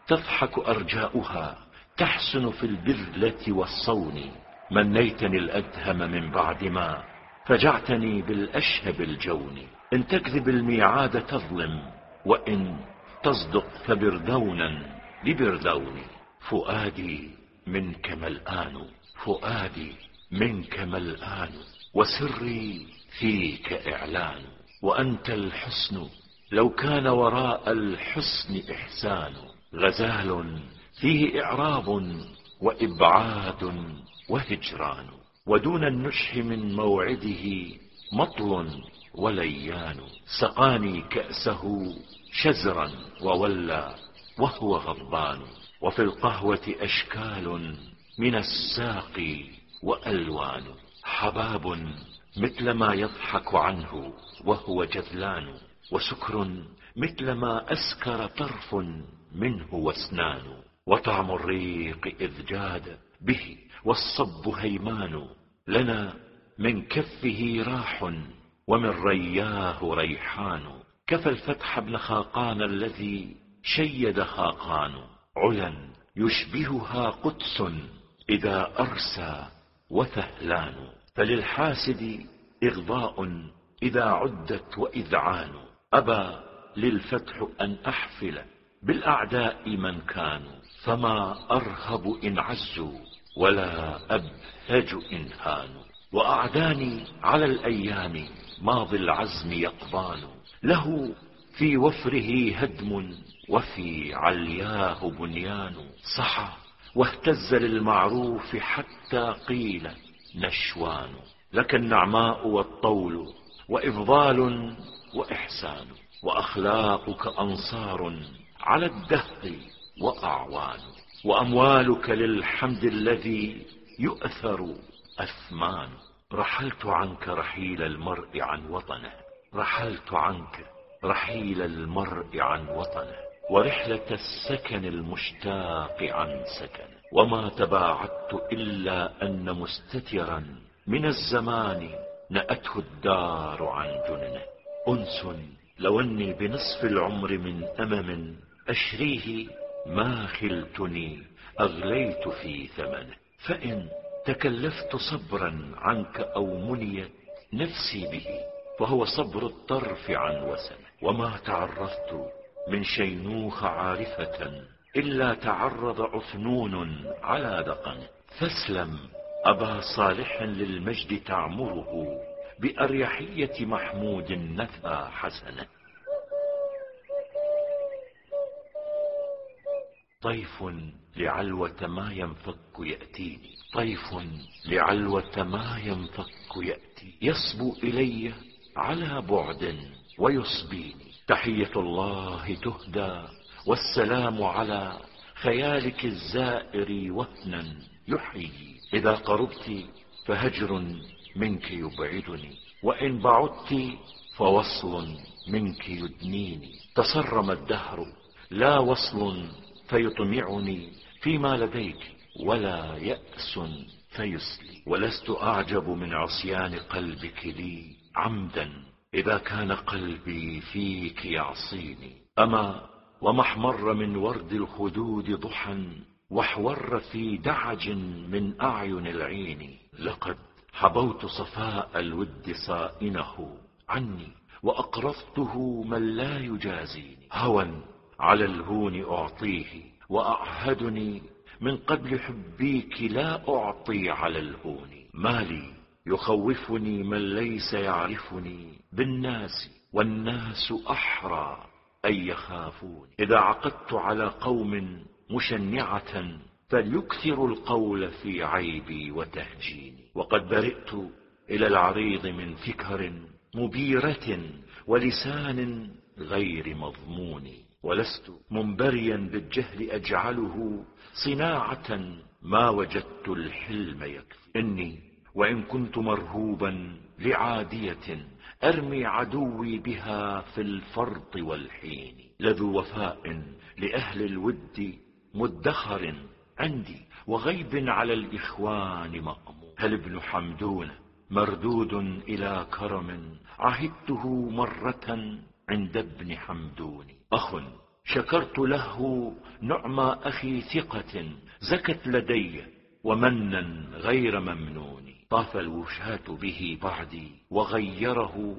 تضحك أرجاؤها تحسن في البذلة والصون. منيتني الأدهم من بعد ما فجعتني بالأشهب الجون. إن تكذب الميعاد تظلم، وإن تصدق فبردونا لبردون. فؤادي منك ملآن، فؤادي منك ملآن، وسري فيك إعلان. وأنت الحسن لو كان وراء الحسن إحسان. غزال فيه إعراض وإبعاد وهجران، ودون النشح من موعده مطل وليان. سقاني كأسه شزرا وولى وهو غضبان. وفي القهوة أشكال من الساقي وألوان. حباب مثل ما يضحك عنه وهو جذلان، وسكر مثل ما أسكر طرف منه واسنان. وطعم الريق إذ جاد به والصب هيمان. لنا من كفه راح ومن رياه ريحان. كفى الفتح ابن خاقان الذي شيد خاقان. علا يشبهها قدس إذا أرسى وثهلان. فللحاسد إغضاء إذا عدت وإذعان. أبى للفتح أن أحفل بالأعداء من كانوا. فما أرهب إن عزوا ولا أبهج إن هانوا. وأعداني على الأيام ماضي العزم يقضان. له في وفره هدم وفي علياه بنيان. صحى واهتز للمعروف حتى قيل نشوان. لك النعماء والطول وإفضال وإحسان. وأخلاقك أنصار على الدهر وأعوان. وأموالك للحمد الذي يؤثر أثمان. رحلت عنك رحيل المرء عن وطنه، رحلت عنك رحيل المرء عن وطنه. ورحلة السكن المشتاق عن سكنه. وما تباعدت إلا أن مستترا من الزمان نأته الدار عن جننه. أنس لو أني بنصف العمر من أمم أشريه ما خلتني أغليت في ثمنه. فإن تكلفت صبرا عنك أو منيت نفسي به فهو صبر الطرف عن وسنه. وما تعرضت من شينوخ عارفة إلا تعرض عفنون على دقنه. فاسلم أبا صالح للمجد تعمره بأريحية محمود نثى حسنه. طيف لعلوة ما ينفك يأتيني، طيف لعلوة ما ينفك يأتي. يصبو إلي على بعد ويصبيني. تحية الله تهدى والسلام على خيالك الزائر وهنا يحيي. إذا قربت فهجر منك يبعدني، وإن بعدت فوصل منك يدنيني. تصرم الدهر لا وصل فيطمعني فيما لديك، ولا يأس فيسلي. ولست أعجب من عصيان قلبك لي عمدا إذا كان قلبي فيك يعصيني. أما وما احمر من ورد الخدود ضحى واحور في دعج من أعين العين. لقد حبوت صفاء الود صائنه عني وأقرضته من لا يجازيني. هوى على الهون أعطيه وأعهدني من قبل حبيك لا أعطي على الهون. مالي يخوفني من ليس يعرفني بالناس والناس أحرى أن يخافوني. إذا عقدت على قوم مشنعة فليكثروا القول في عيبي وتهجيني. وقد برئت إلى العريض من فكر مبيرة ولسان غير مضمون. ولست منبريا بالجهل أجعله صناعة ما وجدت الحلم يكفي. إني وإن كنت مرهوبا لعادية أرمي عدوي بها في الفرط والحين. لذو وفاء لأهل الود مدخر عندي وغيب على الإخوان مأمون. هل ابن حمدون مردود إلى كرم عهدته مرة عند ابن حمدون. أخ شكرت له نعمى أخي ثقة زكت لدي ومنا غير ممنون. طاف الوشاة به بعدي وغيره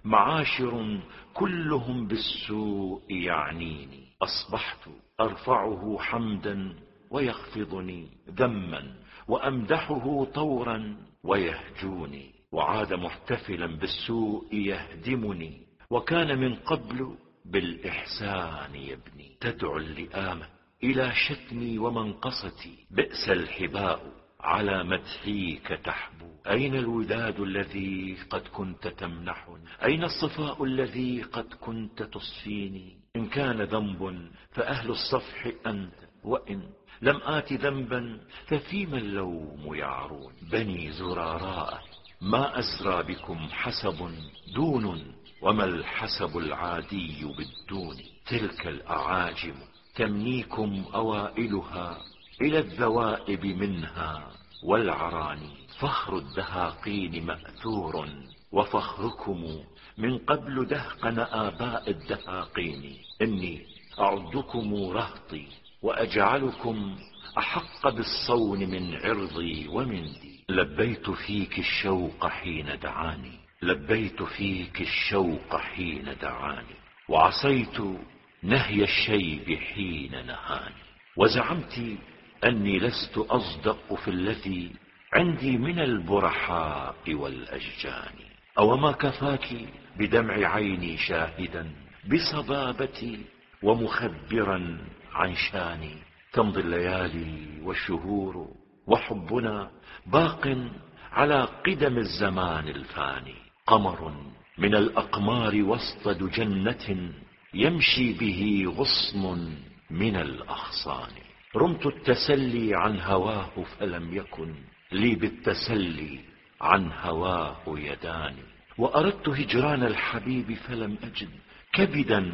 معاشر كلهم بالسوء يعنيني. أصبحت أرفعه حمدا ويخفضني ذما وأمدحه طورا ويهجوني. وعاد محتفلا بالسوء يهدمني وكان من قبل بالإحسان يبني. تدعو اللئامة إلى شتمي ومنقصتي بئس الحباء على مدحيك تحبو. أين الوداد الذي قد كنت تمنحني؟ أين الصفاء الذي قد كنت تصفيني؟ إن كان ذنب فأهل الصفح أنت، وإن لم آت ذنبا ففيما اللوم يعرون. بني زراراء ما أسرى بكم حسب دون وما الحسب العادي بالدون. تلك الأعاجم تمنيكم أوائلها إلى الذوائب منها والعراني. فخر الدهاقين مأثور وفخركم من قبل دهقن آباء الدهاقين. إني أعدكم رهطي وأجعلكم أحق بالصون من عرضي ومن دي. لبيت فيك الشوق حين دعاني، لبيت فيك الشوق حين دعاني، وعصيت نهي الشيب حين نهاني. وزعمت أني لست أصدق في الذي عندي من البرحاء والأشجان. أوما كفاك بدمع عيني شاهدا بصبابتي ومخبرا عن شاني. تمضي الليالي والشهور وحبنا باق على قدم الزمان الفاني. قمر من الأقمار وسط دجنة يمشي به غصن من الأغصان. رمت التسلي عن هواه فلم يكن لي بالتسلي عن هواه يدان. وأردت هجران الحبيب فلم أجد كبدا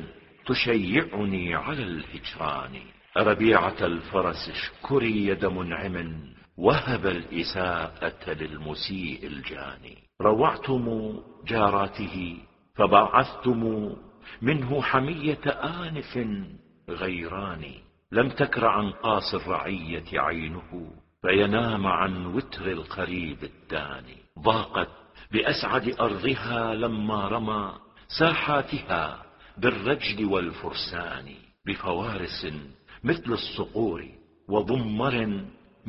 تشيعني على الهجران. ربيعة الفرس اشكري يد منعم وهب الإساءة للمسيء الجاني. روعتم جاراته فبعثتم منه حمية آنف غيران. لم تكر عن قاص الرعية عينه فينام عن وتر القريب الداني. ضاقت بأسعد أرضها لما رمى ساحاتها بالرجل والفرسان. بفوارس مثل الصقور وضمر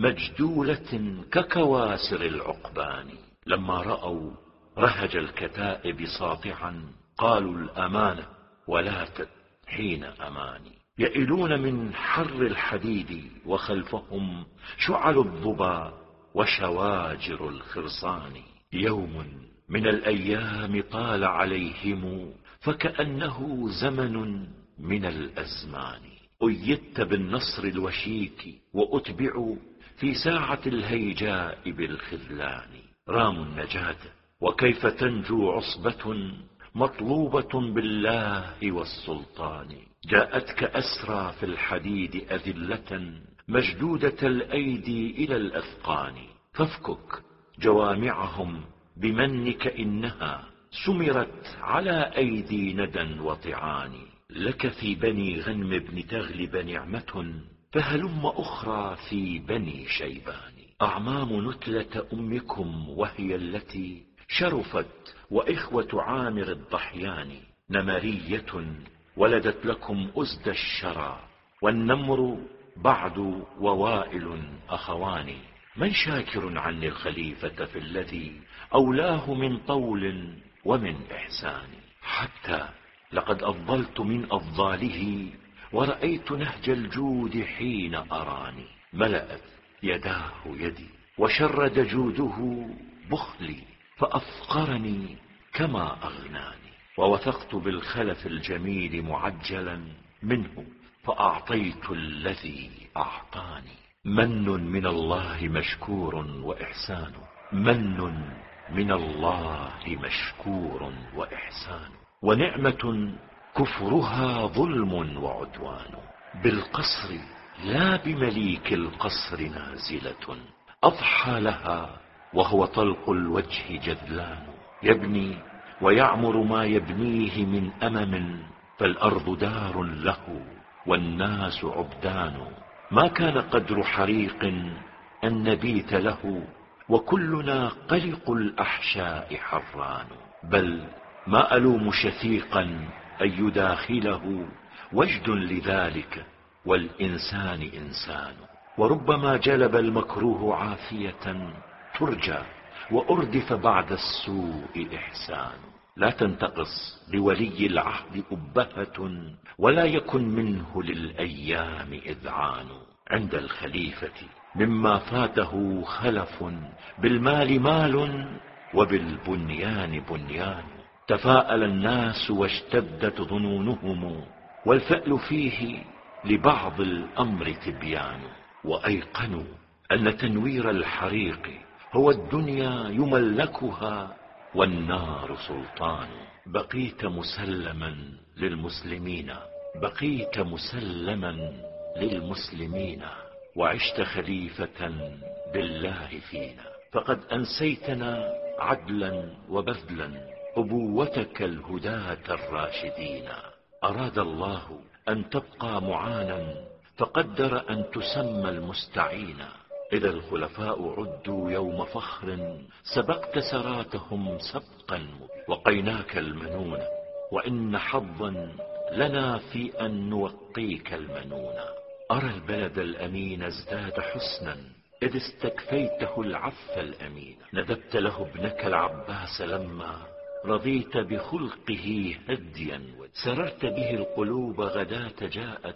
مجدولة ككواسر العقبان. لما رأوا رهج الكتائب ساطعا قالوا الأمانة ولاتت حين أماني. يئلون من حر الحديد وخلفهم شعل الضبا وشواجر الخرصان. يوم من الأيام طال عليهم فكأنه زمن من الأزمان. أيدت بالنصر الوشيك وأتبعوا في ساعة الهيجاء بالخذلان. راموا النجاة وكيف تنجو عصبة مطلوبة بالله والسلطان. جاءتك أسرى في الحديد أذلة مشدودة الأيدي إلى الأثقان. فافكك جوامعهم بمنك إنها سمرت على أيدي ندى وطعان. لك في بني غنم بن تغلب نعمة فهلم أخرى في بني شيبان. أعمام نتلة أمكم وهي التي شرفت وإخوة عامر الضحيان. نمرية ولدت لكم أزد الشرى والنمر بعد ووائل أخوان. من شاكر عني الخليفة في الذي أولاه من طول ومن إحسان. حتى لقد أفضلت من أفضاله ورأيت نهج الجود حين أراني. ملأت يداه يدي وشرد جوده بخلي فأفقرني كما أغناني. ووثقت بالخلف الجميل معجلا منه فأعطيت الذي أعطاني. من من الله مشكور وإحسان، من من الله مشكور وإحسان. ونعمة كفرها ظلم وعدوان. بالقصر لا بمليك القصر نازلة أضحى لها وهو طلق الوجه جذلان. يبني ويعمر ما يبنيه من أمم فالأرض دار له والناس عبدان. ما كان قدر حريق أن نبيت له، وكلنا قلق الأحشاء حران. بل ما ألوم شفيقا أن يداخله وجد لذلك، والإنسان إنسان. وربما جلب المكروه عافية ترجى، وأردف بعد السوء إحسان. لا تنتقص لولي العهد أبهة، ولا يكن منه للأيام إذعان. عند الخليفة مما فاته خلف، بالمال مال وبالبنيان بنيان. تفاءل الناس واشتدت ظنونهم، والفأل فيه لبعض الأمر تبيان. وأيقنوا أن تنوير الحريق هو الدنيا يملكها، والنار سلطان. بقيت مسلما للمسلمين، بقيت مسلما للمسلمين، وعشت خليفة بالله فينا. فقد أنسيتنا عدلا وبذلا، أبوتك الهداة الراشدين. أراد الله أن تبقى معانا، فقدر أن تسمى المستعين. إذا الخلفاء عدوا يوم فخر، سبقت سراتهم سبقا، وقيناك المنون. وإن حظا لنا في أن نوقيك المنون. أرى البلد الأمين ازداد حسنا، إذ استكفيته العف الأمين. ندبت له ابنك العباس لما رضيت بخلقه هديا، سررت به القلوب غداة جاءت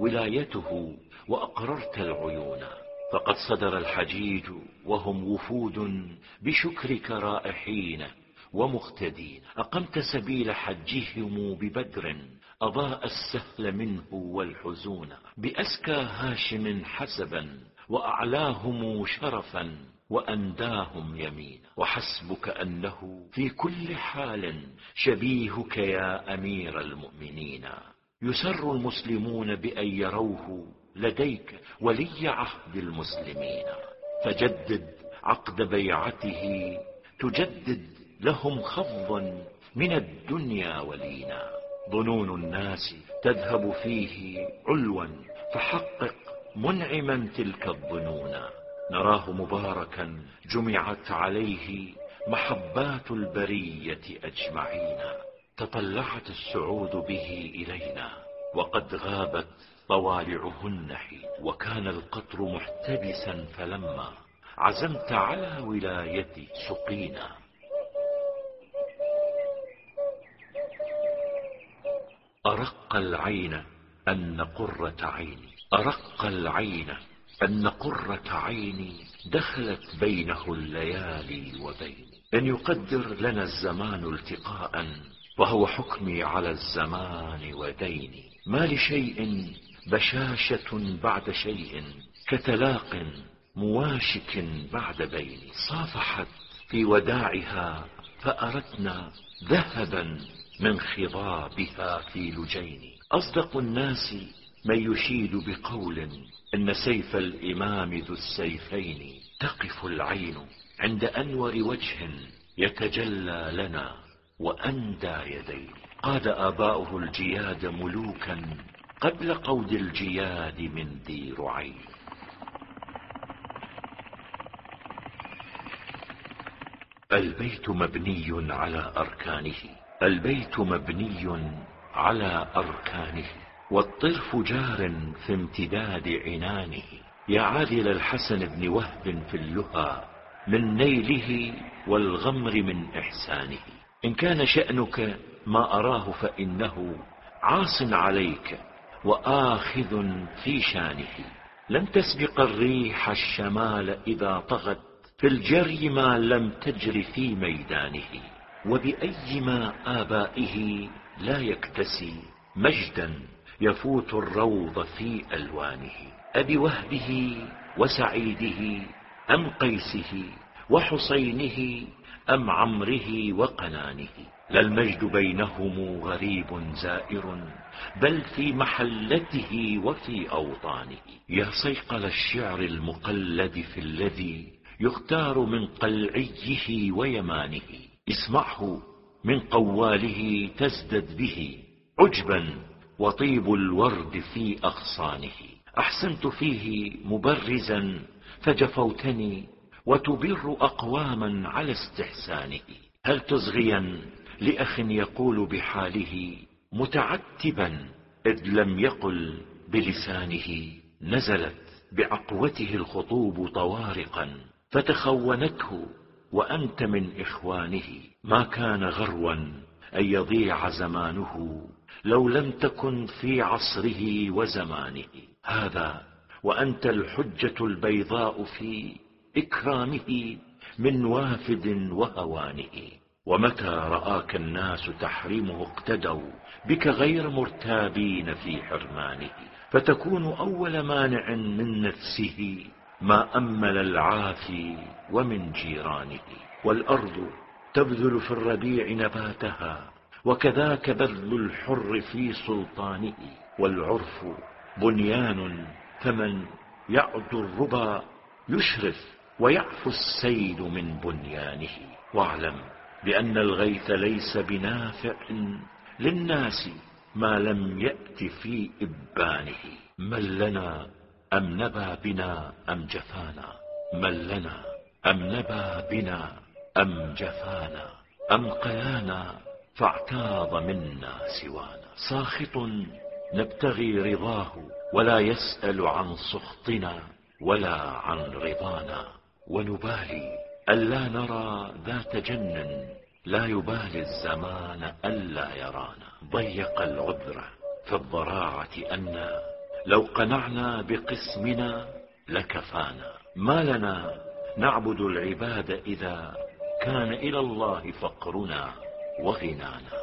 ولايته، وأقررت العيون. فقد صدر الحجيج وهم وفود بشكرك رائحين ومقتدين. أقمت سبيل حجهم ببدر، أضاء السهل منه والحزون. بأسكى هاشم حسبا، وأعلاهم شرفا، وأنداهم يمين. وحسبك أنه في كل حال شبيهك يا أمير المؤمنين. يسر المسلمون بأن يروه لديك ولي عهد المسلمين. فجدد عقد بيعته، تجدد لهم خفضا من الدنيا ولينا. ظنون الناس تذهب فيه علوا، فحقق منعما تلك الظنون. نراه مباركا جمعت عليه محبات البرية أجمعين. تطلعت السعود به إلينا، وقد غابت طوالعهن حين. وكان القطر محتبسا، فلما عزمت على ولايتي سقينا. أرق العين أن قرة عيني، أرق العين أن قرة عيني، دخلت بينه الليالي وبيني. إن يقدر لنا الزمان التقاء، وهو حكمي على الزمان وديني. ما لشيء بشاشة بعد شيء، كتلاق مواشك بعد بين. صافحت في وداعها فأردنا ذهبا من خضابها في لجين. أصدق الناس من يشيد بقول إن سيف الإمام ذو السيفين. تقف العين عند أنور وجه يتجلى لنا وأندى يدين. قاد آباؤه الجياد ملوكا قبل قود الجياد من ذي رعين. البيت مبني على أركانه، البيت مبني على أركانه، والطرف جار في امتداد عنانه. يا عادل الحسن بن وهب في اللهى من نيله، والغمر من إحسانه. إن كان شأنك ما أراه فإنه عاص عليك وآخذ في شانه. لم تسبق الريح الشمال إذا طغت، في الجري ما لم تجر في ميدانه. وبأي ما آبائه لا يكتسي مجدا يفوت الروض في ألوانه. أبي وهبه وسعيده أم قيسه وحسينه أم عمره وقنانه. لا المجد بينهم غريب زائر، بل في محلته وفي أوطانه. يا صيقل الشعر المقلد في الذي يختار من قلعيه ويمانه. اسمعه من قواله تزدد به عجبا، وطيب الورد في أغصانه. أحسنت فيه مبرزا فجفوتني، وتبر أقواما على استحسانه. هل تصغيا لأخ يقول بحاله متعتبا إذ لم يقل بلسانه؟ نزلت بعقوته الخطوب طوارقا فتخونته وأنت من إخوانه. ما كان غروا أن يضيع زمانه لو لم تكن في عصره وزمانه. هذا وأنت الحجة البيضاء في إكرامه من وافد وهوانه. ومتى رآك الناس تحرمه اقتدوا بك غير مرتابين في حرمانه. فتكون أول مانع من نفسه ما أمل العافي ومن جيرانه. والأرض تبذل في الربيع نباتها، وكذاك بذل الحر في سلطانه. والعرف بنيان، فمن يعد الربا يشرف ويعفو السيل من بنيانه. واعلم بأن الغيث ليس بنافع للناس ما لم يأت في إبانه. من لنا أم نبى بنا أم جفانا؟ من لنا أم نبى بنا أم جفانا؟ أم قيانا فاعتاض منا سوانا؟ ساخط نبتغي رضاه ولا يسأل عن سخطنا ولا عن رضانا. ونبالي ألا نرى ذات جن لا يبالي الزمان ألا يرانا. ضيق العذر في الضراعة أن لو قنعنا بقسمنا لكفانا. ما لنا نعبد العباد إذا كان إلى الله فقرنا وغنانا.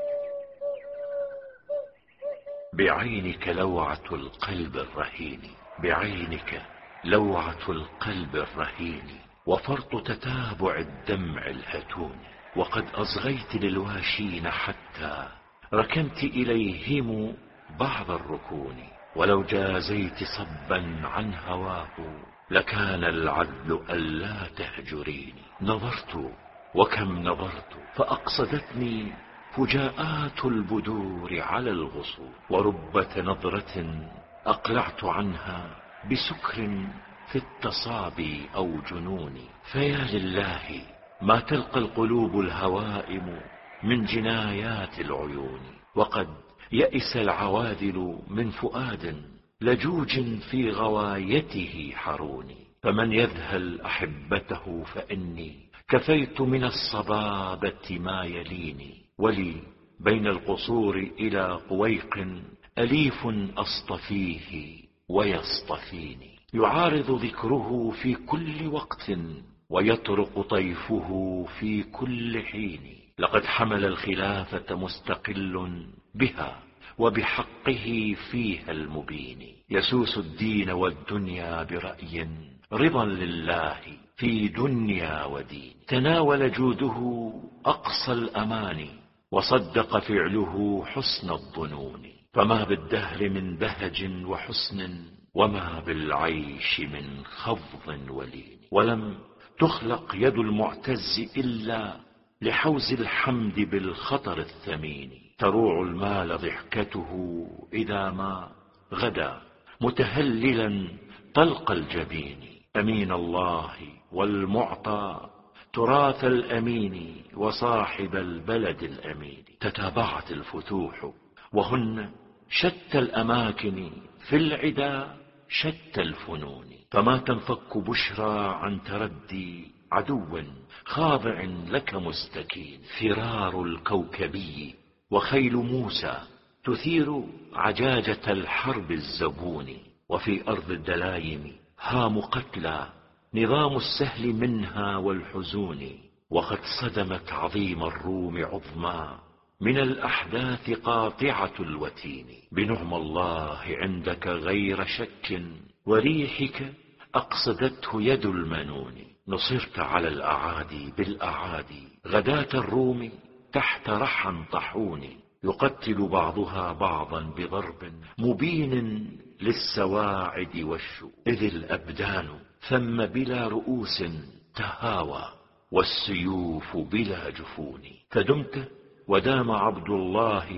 بعينك لوعة القلب الرهين، بعينك لوعة القلب الرهين، وفرط تتابع الدمع الهتون. وقد أصغيت للواشين حتى ركنت إليهم بعض الركون. ولو جازيت صبا عن هواه لكان العدل ألا تهجريني. نظرت وكم نظرت فأقصدتني فجاءات البدور على الغصون. وربة نظرة أقلعت عنها بسكر في التصابي أو جنون. فيا لله ما تلقى القلوب الهوائم من جنايات العيون. وقد يئس العواذل من فؤاد لجوج في غوايته حرون. فمن يذهل أحبته فإني كفيت من الصبابة ما يليني. ولي بين القصور إلى قويق أليف أصطفيه ويصطفيني. يعارض ذكره في كل وقت ويطرق طيفه في كل حين. لقد حمل الخلافة مستقل بها وبحقه فيها المبين. يسوس الدين والدنيا برأي رضا لله في دنيا ودين. تناول جوده أقصى الأمان وصدق فعله حسن الظنون. فما بالدهر من بهج وحسن وما بالعيش من خفض ولين. ولم تخلق يد المعتز إلا لحوز الحمد بالخطر الثمين. تروع المال ضحكته إذا ما غدا متهللا طلق الجبين. أمين الله والمعطى تراث الأمين وصاحب البلد الأمين. تتابعت الفتوح وهن شتى الأماكن في العدا شتى الفنون. فما تنفك بشرى عن تردي عدو خاضع لك مستكين. فرار الكوكبي وخيل موسى تثير عجاجة الحرب الزبون. وفي أرض الدلايم هام قتلى نظام السهل منها والحزون. وقد صدمت عظيم الروم عظمى من الأحداث قاطعة الوتين. بنعم الله عندك غير شك وريحك أقصدته يد المنون. نصرت على الأعادي بالأعادي غداة الروم تحت رحى طحون. يقتل بعضها بعضا بضرب مبين للسواعد والشؤون. إذ الأبدان ثم بلا رؤوس تهاوى والسيوف بلا جفون. فدمت ودام عبد الله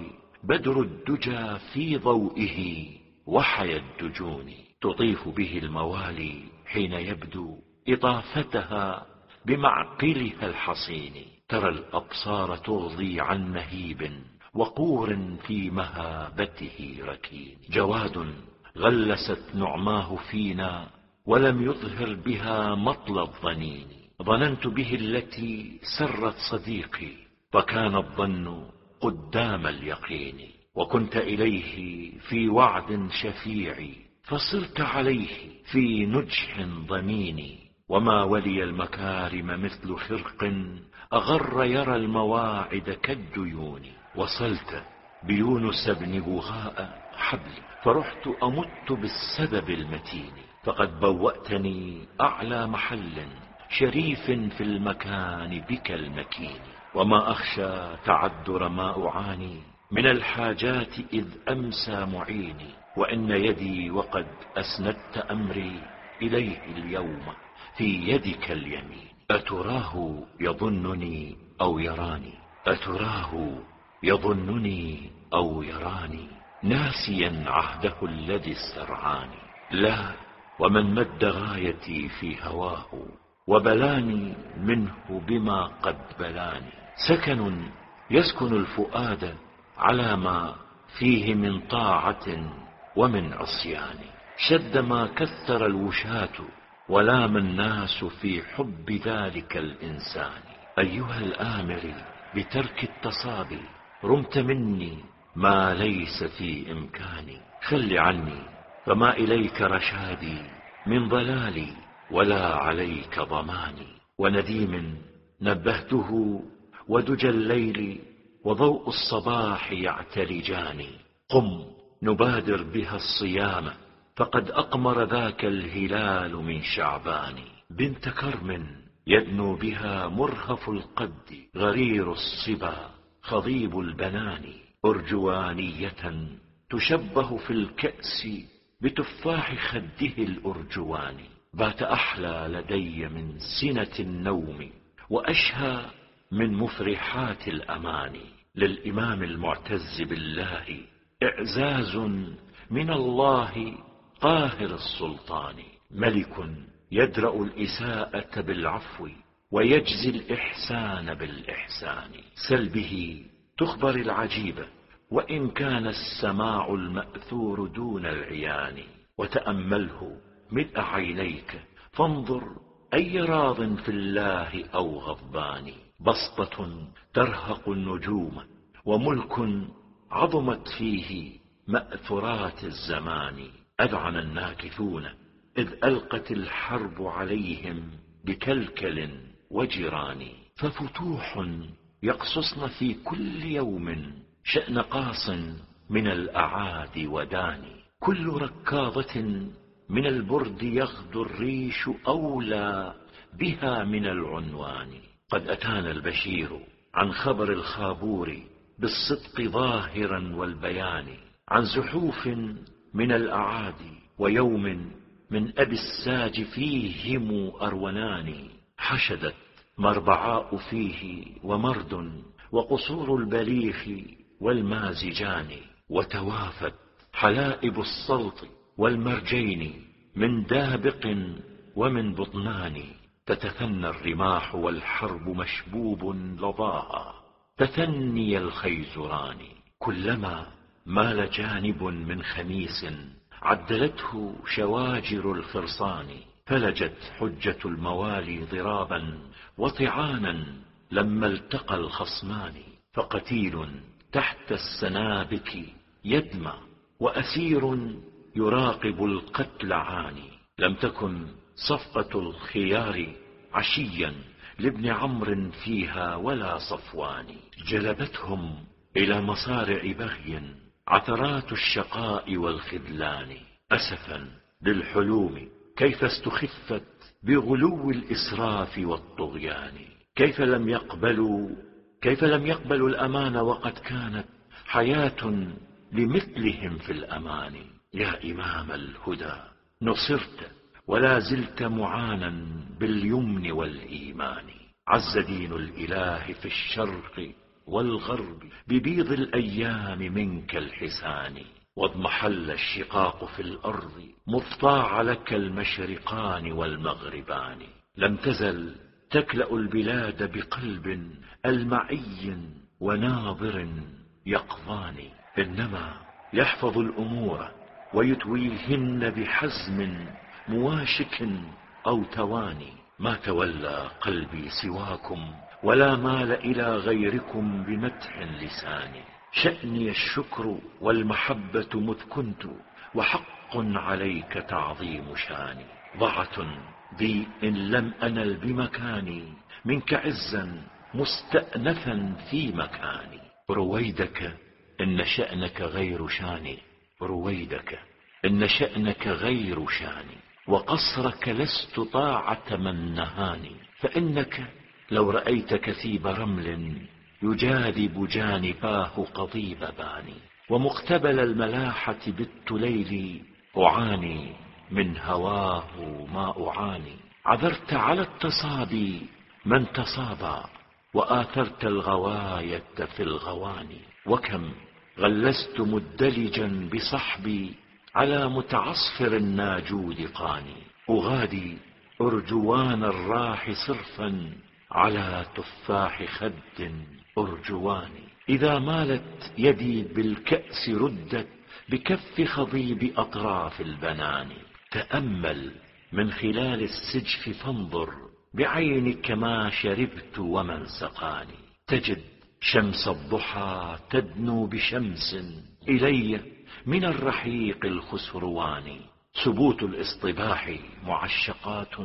بدر الدجى في ضوئه وحي الدجون، تطيف به الموالي حين يبدو إطافتها بمعقلها الحصين. ترى الأبصار تغضي عن مهيب وقور في مهابته ركين. جواد غلست نعماه فينا ولم يظهر بها مطل الظنين. ظننت به التي سرت صديقي فكان الظن قدام اليقين. وكنت إليه في وعد شفيعي فصرت عليه في نجح ضمين. وما ولي المكارم مثل خرق أغر يرى المواعد كالديون. وصلت بيونس بن بغاء حبلي فرحت أمت بالسبب المتين. فقد بوأتني أعلى محل شريف في المكان بك المكين. وما أخشى تعذر ما أعاني من الحاجات إذ أمسى معيني. وإن يدي وقد أسندت أمري إليه اليوم في يدك اليمين. أتراه يظنني أو يراني، أتراه يظنني أو يراني ناسيا عهده الذي استرعاني. لا، ومن مد غايتي في هواه وبلاني منه بما قد بلاني. سكن يسكن الفؤاد على ما فيه من طاعة ومن عصيان. شد ما كثر الوشاة ولام الناس في حب ذلك الإنسان. أيها الآمر بترك التصابي رمت مني ما ليس في إمكاني. خل عني فما إليك رشادي من ضلالي ولا عليك ضماني. ونديم نبهته ودجى الليل وضوء الصباح يعتلجان. قم نبادر بها الصيام فقد أقمر ذاك الهلال من شعبان. بنت كرم يدنو بها مرهف القد غرير الصبا خضيب البنان. أرجوانية تشبه في الكأس بتفاح خده الأرجوان. بات أحلى لدي من سنة النوم وأشهى من مفرحات الأمان. للإمام المعتز بالله إعزاز من الله قاهر السلطان. ملك يدرأ الإساءة بالعفو ويجزي الإحسان بالإحسان. سل به تخبر العجيب وإن كان السماع المأثور دون العيان. وتأمله ملء عينيك فانظر أي راض في الله أو غضبان. بسطة ترهق النجوم وملك عظمت فيه مأثرات الزمان. أذعن الناكثون إذ ألقت الحرب عليهم بكلكل وجران. ففتوح يقصصن في كل يوم شأن قاص من الأعادي وداني. كل ركاضة من البرد يغدو الريش أولى بها من العنوان. قد أتانا البشير عن خبر الخابور بالصدق ظاهرا والبيان. عن زحوف من الأعادي ويوم من أبي الساج فيهم أرونان. حشدت مربعاء فيه ومرد وقصور البليخ والمازجان. وتوافت حلائب السلط والمرجين من دابق ومن بطنان. تتثنى الرماح والحرب مشبوب لظاها تثني الخيزران. كلما مال جانب من خميس عدلته شواجر الخرصان. فلجت حجة الموالي ضرابا وطعانا لما التقى الخصمان. فقتيل تحت السنابك يدمى وأسير يراقب القتل عاني. لم تكن صفقة الخيار عشيا لابن عمرو فيها ولا صفوان. جلبتهم إلى مصارع بغي عثرات الشقاء والخذلان. أسفا للحلوم كيف استخفت بغلو الإسراف والطغيان. كيف لم يقبلوا الأمان وقد كانت حياة لمثلهم في الأمان. يا إمام الهدى نصرت ولا زلت معانا باليمن والإيمان. عز دين الإله في الشرق والغرب ببيض الأيام منك الحسان. واضمحل الشقاق في الأرض مذ طاع لك المشرقان والمغربان. لم تزل تكلأ البلاد بقلب ألمعي وناظر يقظان. إنما يحفظ الأمور ويتويهن بحزم مواشك أو تواني. ما تولى قلبي سواكم ولا مال إلى غيركم بمدح لساني. شأني الشكر والمحبة مذ كنت وحق عليك تعظيم شاني. ضعة بي إن لم أنل بمكاني منك عزا مستأنفا في مكاني. رويدك إن شأنك غير شاني، رويدك إن شأنك غير شاني. وقصرك لست طاعة من نهاني. فإنك لو رأيت كثيب رمل يجاذب جانباه قضيب باني. ومقتبل الملاحة بالتليل أعاني من هواه ما أعاني. عذرت على التصابي من تصابا وآثرت الغواية في الغواني. وكم غلست مدلجا بصحبي على متعصفر الناجود قاني. أغادي أرجوان الراح صرفا على تفاح خد أرجواني. إذا مالت يدي بالكأس ردت بكف خضيب أطراف البنان. تأمل من خلال السجف فانظر بعينك ما شربت ومن سقاني. تجد شمس الضحى تدنو بشمس إلي من الرحيق الخسروان. سبوت الاصطباح معشقات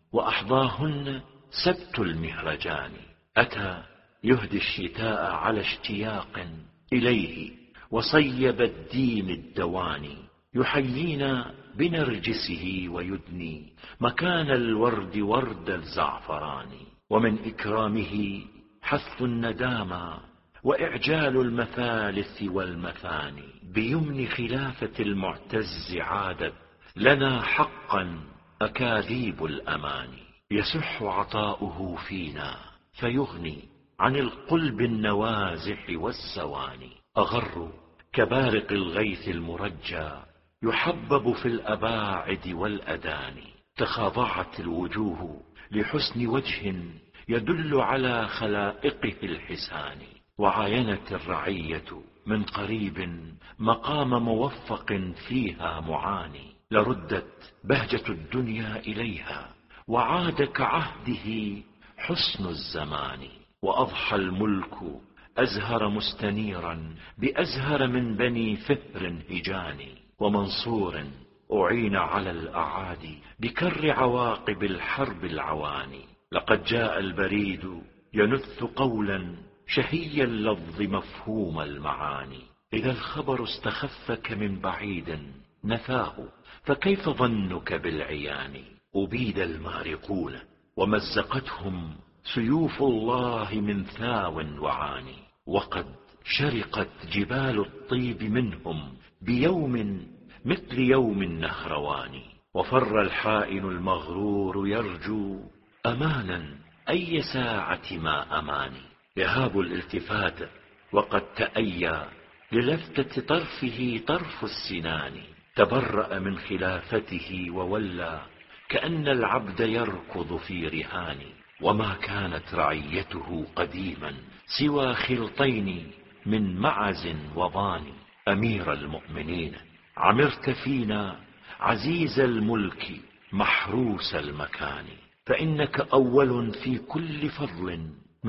وأحظاهن سبت المهرجان. أتى يهدي الشتاء على اشتياق إليه وصيب الدين الدواني. يحيينا بنرجسه ويدني مكان الورد ورد الزعفران. ومن إكرامه حث الندامى وإعجال المثالث والمثاني. بيمن خلافة المعتز عادت لنا حقا أكاذيب الأماني. يسح عطاؤه فينا فيغني عن القلب النوازح والسواني. أغر كبارق الغيث المرجى يحبب في الأباعد والأداني. تخاضعت الوجوه لحسن وجه يدل على خلائقه الحسان. وعاينت الرعية من قريب مقام موفق فيها معاني. لردت بهجة الدنيا إليها وعاد كعهده حسن الزمان. وأضحى الملك أزهر مستنيرا بأزهر من بني فهر هجاني. ومنصور أعين على الأعادي بكر عواقب الحرب العواني. لقد جاء البريد ينث قولا شهي اللفظ مفهوم المعاني. إذا الخبر استخفك من بعيد نفاه فكيف ظنك بالعيان. أبيد المارقون ومزقتهم سيوف الله من ثاو وعاني. وقد شرقت جبال الطيب منهم بيوم مثل يوم النهروان. وفر الحائن المغرور يرجو أمانا أي ساعة ما أماني. يهاب الالتفات وقد تأيى للفتة طرفه طرف السنان. تبرأ من خلافته وولى كأن العبد يركض في رهان. وما كانت رعيته قديما سوى خلطين من معز وضان. أمير المؤمنين عمرت فينا عزيز الملك محروس المكان. فإنك أول في كل فضل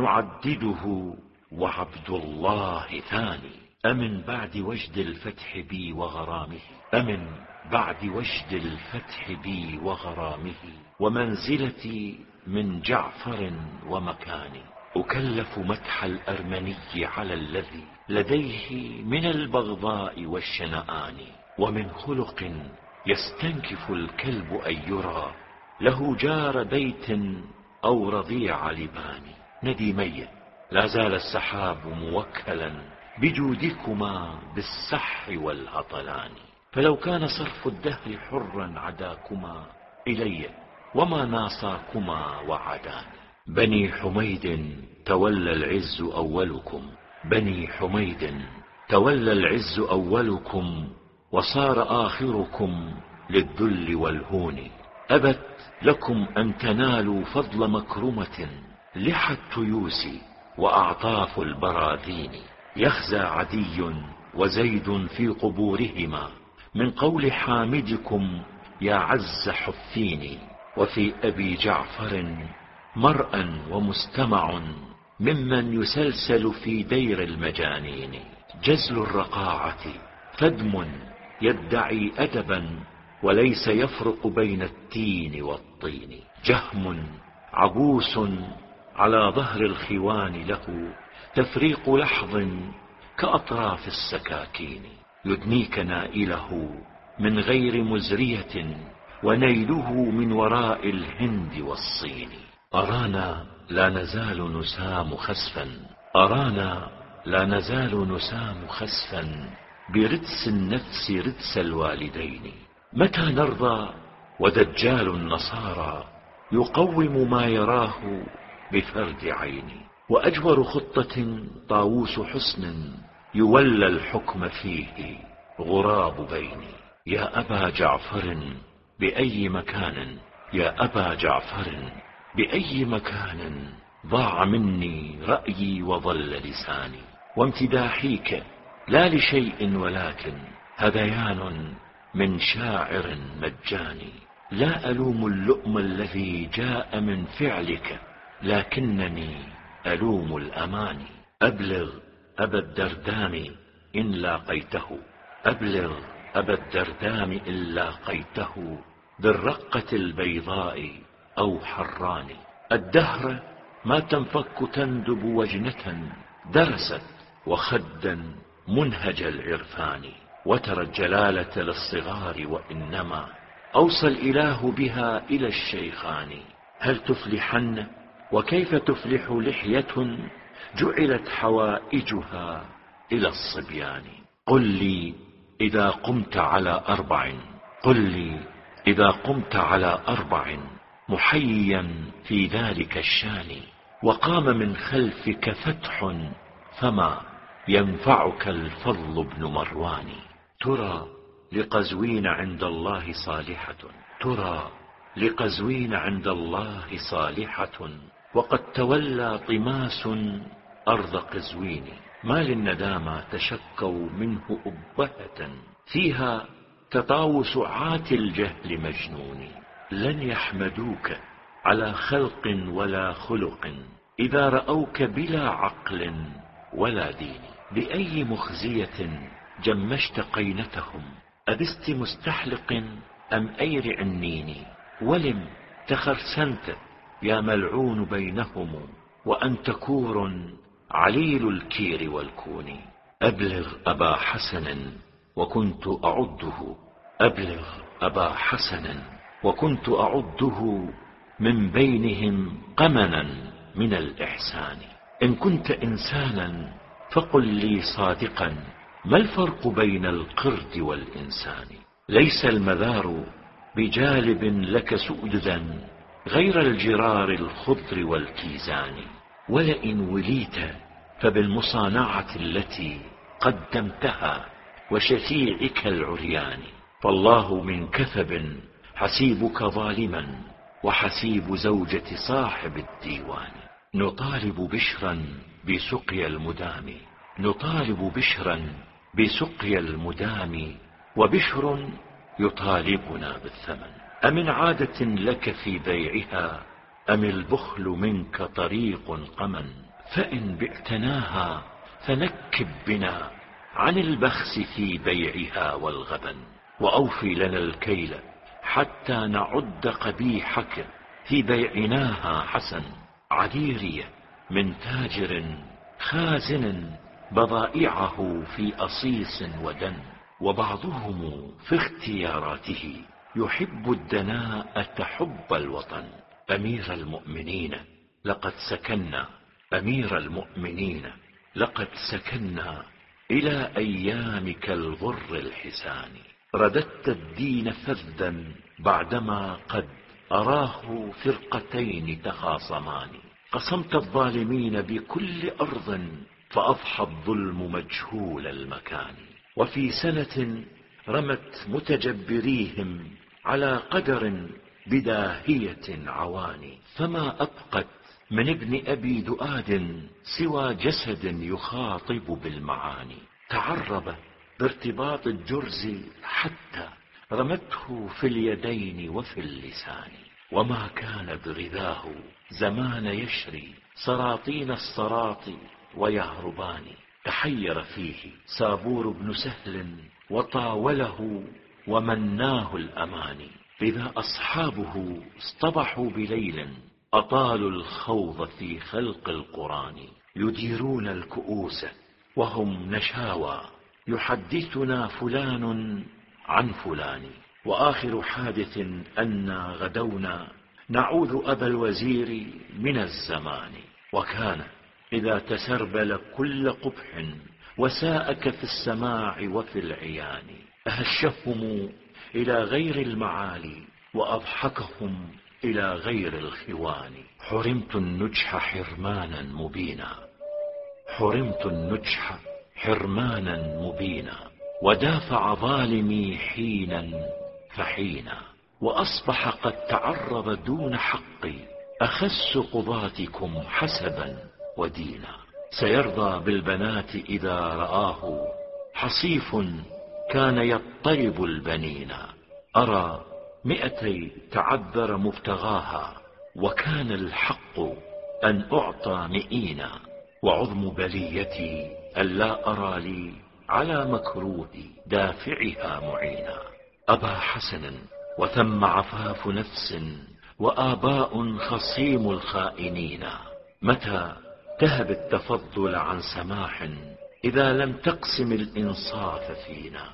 نعدده وعبد الله ثاني. أمن بعد وجد الفتح بي وغرامه، أمن بعد وجد الفتح بي وغرامه ومنزلتي من جعفر ومكاني. أكلف مدح الأرمني على الذي لديه من البغضاء والشنآن. ومن خلق يستنكف الكلب أن يرى له جار بيت أو رضيع لبان. نديمي لا زال السحاب موكلا بجودكما بالسح والهطلان. فلو كان صرف الدهر حرا عداكما إلي وما ناصاكما وعدان. بني حميد تولى العز أولكم بني حميد تولى العز أولكم وصار آخركم للذل والهون. أبت لكم أن تنالوا فضل مكرمة لحى التيوس وأعطاف البراذين. يخزى عدي وزيد في قبورهما من قول حامدكم يا عز حفيني. وفي أبي جعفر مرأى ومستمع ممن يسلسل في دير المجانين. جزل الرقاعة فدم يدعي أدبا وليس يفرق بين التين والطين. جهم عبوس على ظهر الخوان له تفريق لحظ كأطراف السكاكين. يدنيك نائله من غير مزرية ونيله من وراء الهند والصين. أرانا لا نزال نسام خسفا، أرانا لا نزال نسام خسفا بردس النفس ردس الوالدين. متى نرضى ودجال النصارى يقوم ما يراه بفرد عين. وأجور خطة طاووس حسن يولى الحكم فيه غراب بيني. يا أبا جعفر بأي مكان، يا أبا جعفر بأي مكان ضاع مني رأيي وضل لساني. وامتداحيك لا لشيء ولكن هذيان من شاعر مجاني. لا ألوم اللؤم الذي جاء من فعلك لكنني ألوم الأماني. أبلغ أبا الدردام إن لاقيته، أبلغ أبا الدردام إن لاقيته بالرقة البيضاء أو حران. الدهر ما تنفك تندب وجنة درست وخدا منهج العرفان. وترى الجلالة للصغار وإنما أوصى الإله بها إلى الشيخان. هل تفلحن وكيف تفلح لحية جعلت حوائجها إلى الصبيان. قل لي إذا قمت على أربع، قل لي إذا قمت على أربع محيا في ذلك الشان وقام من خلفك فتح فما ينفعك الفضل بن مروان. ترى لقزوين عند الله صالحة، ترى لقزوين عند الله صالحة وقد تولى طماس أرض قزوين. ما للندامى تشكوا منه أبهة فيها تطاوس عات الجهل مجنون. لن يحمدوك على خلق ولا خلق إذا رأوك بلا عقل ولا دين. بأي مخزية جمشت قينتهم أبست مستحلق أم أير عنين. ولم تخرسنت يا ملعون بينهم وأنت كور عليل الكير والكون. أبلغ أبا حسن وكنت أعده، أبلغ أبا حسن وكنت أعده من بينهم قمنا من الإحسان. إن كنت إنسانا فقل لي صادقا ما الفرق بين القرد والإنسان. ليس المذار بجالب لك سؤددا غير الجرار الخضر والكيزان. ولئن وليت فبالمصانعة التي قدمتها وشفيعك العريان. فالله من كثب حسيبك ظالما وحسيب زوجة صاحب الديوان. نطالب بشرا بسقيا المدام، نطالب بشرا بسقيا المدام وبشر يطالبنا بالثمن. أمن عادة لك في بيعها أم البخل منك طريق قمن. فإن بعتناها فنكب بنا عن البخس في بيعها والغبن. وأوفي لنا الكيل حتى نعد قبيحك في بيعناها حسن. عذيري من تاجر خازن بضائعه في أصيص ودن. وبعضهم في اختياراته يحب الدناءة حب الوطن. أمير المؤمنين لقد سكنا، أمير المؤمنين لقد سكنا إلى أيامك الغر الحسان. رددت الدين فذا بعدما قد أراه فرقتين تخاصمان. قسمت الظالمين بكل أرض فأضحى الظلم مجهول المكان. وفي سنة رمت متجبريهم على قدر بداهية عواني، فما أبقت من ابن أبي دؤاد سوى جسد يخاطب بالمعاني. تعرب بارتباط الجرز حتى رمته في اليدين وفي اللسان، وما كان بغذاه زمان يشري سراطين الصراط ويهربان. تحير فيه سابور بن سهل وطاوله ومناه الأماني. إذا أصحابه اصطبحوا بليل أطالوا الخوض في خلق القرآن. يديرون الكؤوس وهم نشاوى يحدثنا فلان عن فلان. وآخر حادث أنا غدونا نعوذ أبا الوزير من الزمان. وكان إذا تسربل كل قبح وساءك في السماع وفي العيان أهشهم إلى غير المعالي وأضحكهم إلى غير الخوان. حرمت النجح حرمانا مبينا، حرمت النجح حرمانا مبينا، ودافع ظالمي حينا فحينا. وأصبح قد تعرض دون حقي أخس قضاتكم حسبا ودينا. سيرضى بالبنات إذا رآه حصيف كان يضطرب البنين. أرى 200 تعذر مبتغاها وكان الحق أن أعطى 100. وعظم بليتي ألا أرى لي على مكروه دافعها معينا. أبا حسن وثم عفاف نفس وآباء خصيم الخائنين. متى تهب التفضل عن سماح إذا لم تقسم الإنصاف فينا.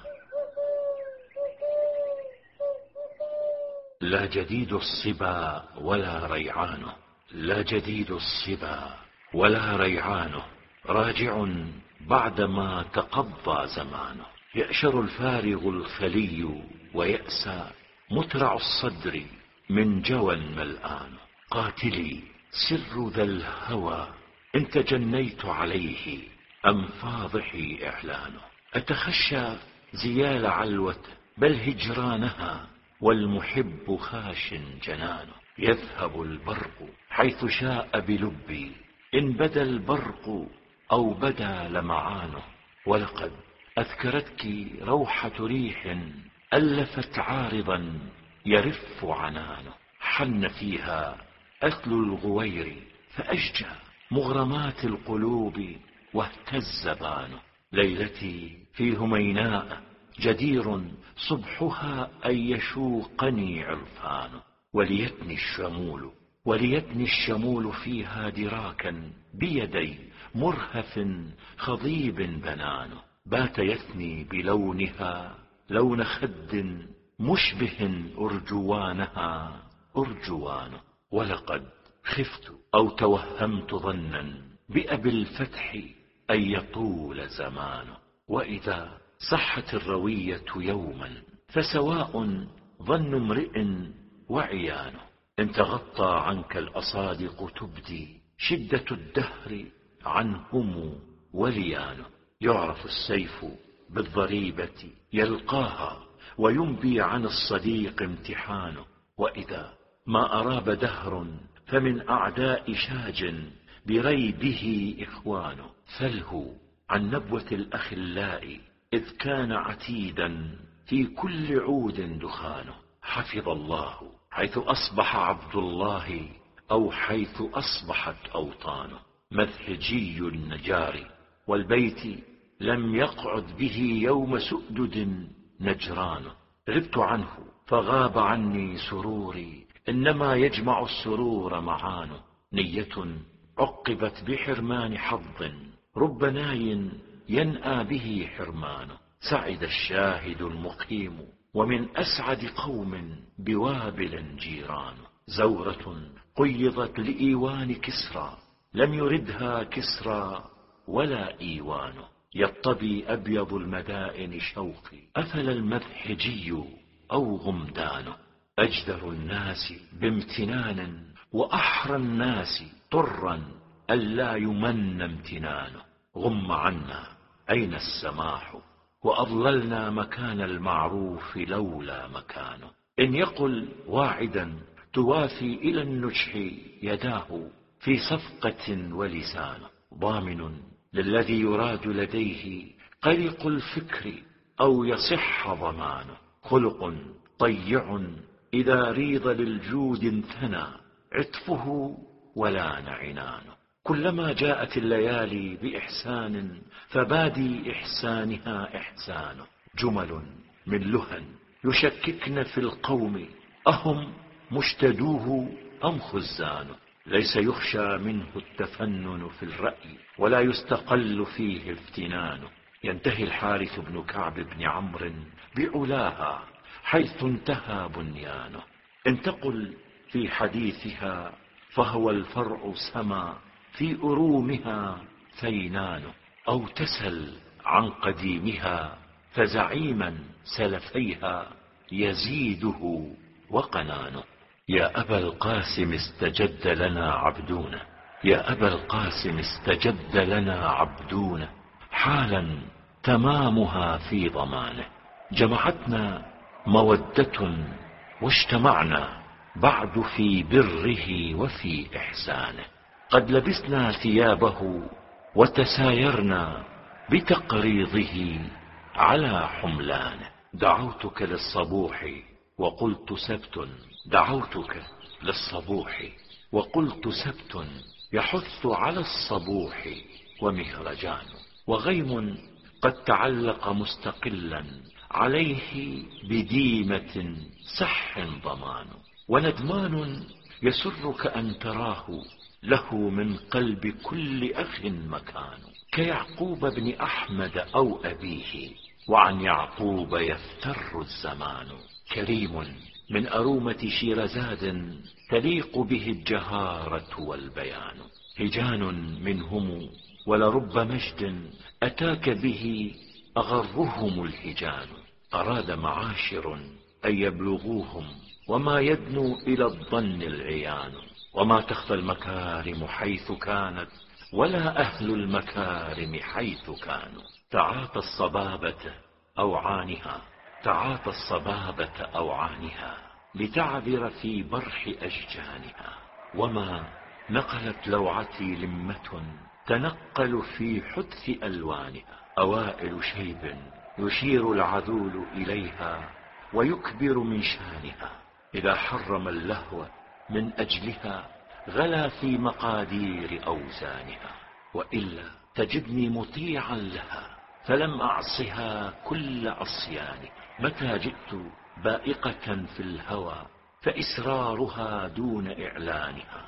لا جديد الصبا ولا ريعانه، لا جديد الصبا ولا ريعانه، راجع بعدما تقضى زمانه. يأشر الفارغ الخلي ويأسى مترع الصدر من جوى ملآن. قاتلي سر ذا الهوى إن تجنيت عليه أم فاضحي إعلانه. أتخشى زيال علوة بل هجرانها والمحب خاش جنانه. يذهب البرق حيث شاء بلبي إن بدا البرق أو بدا لمعانه. ولقد أذكرتك روحة ريح ألفت عارضا يرف عنانه. حن فيها أكل الغوير فأشجى مغرمات القلوب واهتز بانه. ليلتي في هميناء جدير صبحها أن يشوقني عرفانه. وليتني الشمول فيها دراكا بيدي مرهف خضيب بنانه. بات يثني بلونها لون خد مشبه أرجوانها أرجوانه. ولقد خفت أو توهمت ظنا بأبي الفتح أن يطول زمانه. وإذا صحت الروية يوما فسواء ظن امرئ وعيانه. إن تغطى عنك الأصادق تبدي شدة الدهر عنهم وليانه. يعرف السيف بالضريبة يلقاها وينبي عن الصديق امتحانه. وإذا ما أراب دهر فمن أعداء شاج بريبه إخوانه. فله عن نبوة الأخلاء إذ كان عتيدا في كل عود دخانه. حفظ الله حيث أصبح عبد الله أو حيث أصبحت أوطانه. مذهجي النجار والبيت لم يقعد به يوم سؤدد نجرانه. غبت عنه فغاب عني سروري إنما يجمع السرور معانه. نية عقبت بحرمان حظ رب ناي ينأى به حرمانه. سعد الشاهد المقيم ومن أسعد قوم بوابل جيرانه. زورة قيضت لإيوان كسرى لم يردها كسرى ولا إيوانه. يطبي أبيض المدائن شوقي أفل المذحجي أو غمدانه. أجدر الناس بامتنان وأحرى الناس طرا ألا يمن امتنانه. غم عنا أين السماح، وأضللنا مكان المعروف لولا مكانه. إن يقل واعدا توافي إلى النجح يداه في صفقة ولسانه. ضامن للذي يراد لديه قلق الفكر أو يصح ضمانه. خلق طيع إذا ريض للجود انثنى عطفه ولان عنانه. كلما جاءت الليالي بإحسان فبادي إحسانها إحسانه. جمل من لهن يشككن في القوم أهم مشتدوه أم خزانه. ليس يخشى منه التفنن في الرأي ولا يستقل فيه افتنانه. ينتهي الحارث بن كعب بن عمرو بعلاها حيث انتهى بنيانه. إن تقل في حديثها فهو الفرع سما في أرومها ثينانه. أو تسل عن قديمها فزعيما سلفيها يزيده وقنانه. يا أبا القاسم استجد لنا عبدونه، يا أبا القاسم استجد لنا عبدونه، حالا تمامها في ضمانه. جمعتنا مودة واجتمعنا بعد في بره وفي إحسانه. قد لبسنا ثيابه وتسايرنا بتقريضه على حملانه. دعوتك للصبوح وقلت سبت، دعوتك للصبوح وقلت سبت يحث على الصبوح ومهرجان. وغيم قد تعلق مستقلا عليه بديمة سح ضمان. وندمان يسرك أن تراه له من قلب كل أخ مكان. كيعقوب بن أحمد أو أبيه وعن يعقوب يفتر الزمان. كريم من أرومة شيرزاد تليق به الجهارة والبيان. هجان منهم ولرب مجد أتاك به أغرهم الهجان. أراد معاشر أن يبلغوهم وما يدنو إلى الظن العيان. وما تخفى المكارم حيث كانت ولا أهل المكارم حيث كانوا. تعاطى الصبابة أوعانها، تعاطى الصبابة أوعانها لتعبر في برح أشجانها. وما نقلت لوعتي لمة تنقل في حدث ألوانها. أوائل شيب يشير العذول إليها ويكبر من شانها. إذا حرم اللهو من أجلها غلا في مقادير أوزانها. وإلا تجدني مطيعا لها فلم أعصها كل عصيانها. متى جئت بائقة في الهوى فإسرارها دون إعلانها.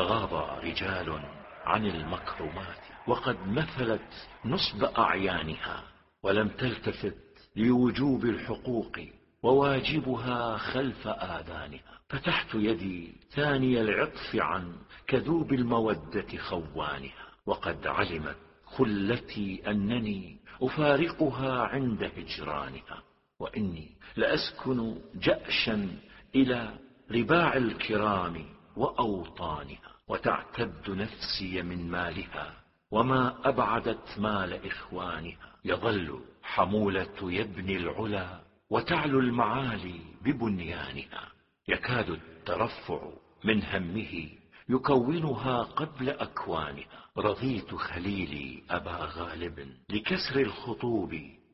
تغاضى رجال عن المكرمات وقد مثلت نصب أعيانها. ولم تلتفت لوجوب الحقوق وواجبها خلف آذانها. فتحت يدي ثاني العطف عن كذوب المودة خوانها. وقد علمت خلتي أنني أفارقها عند هجرانها. وإني لأسكن جأشا إلى رباع الكرام وأوطانها. وتعتد نفسي من مالها وما أبعدت مال إخوانها. يظل حمولة يبني العلا وتعلو المعالي ببنيانها. يكاد الترفع من همه يكونها قبل أكوانها. رضيت خليلي أبا غالب لكسر الخطوب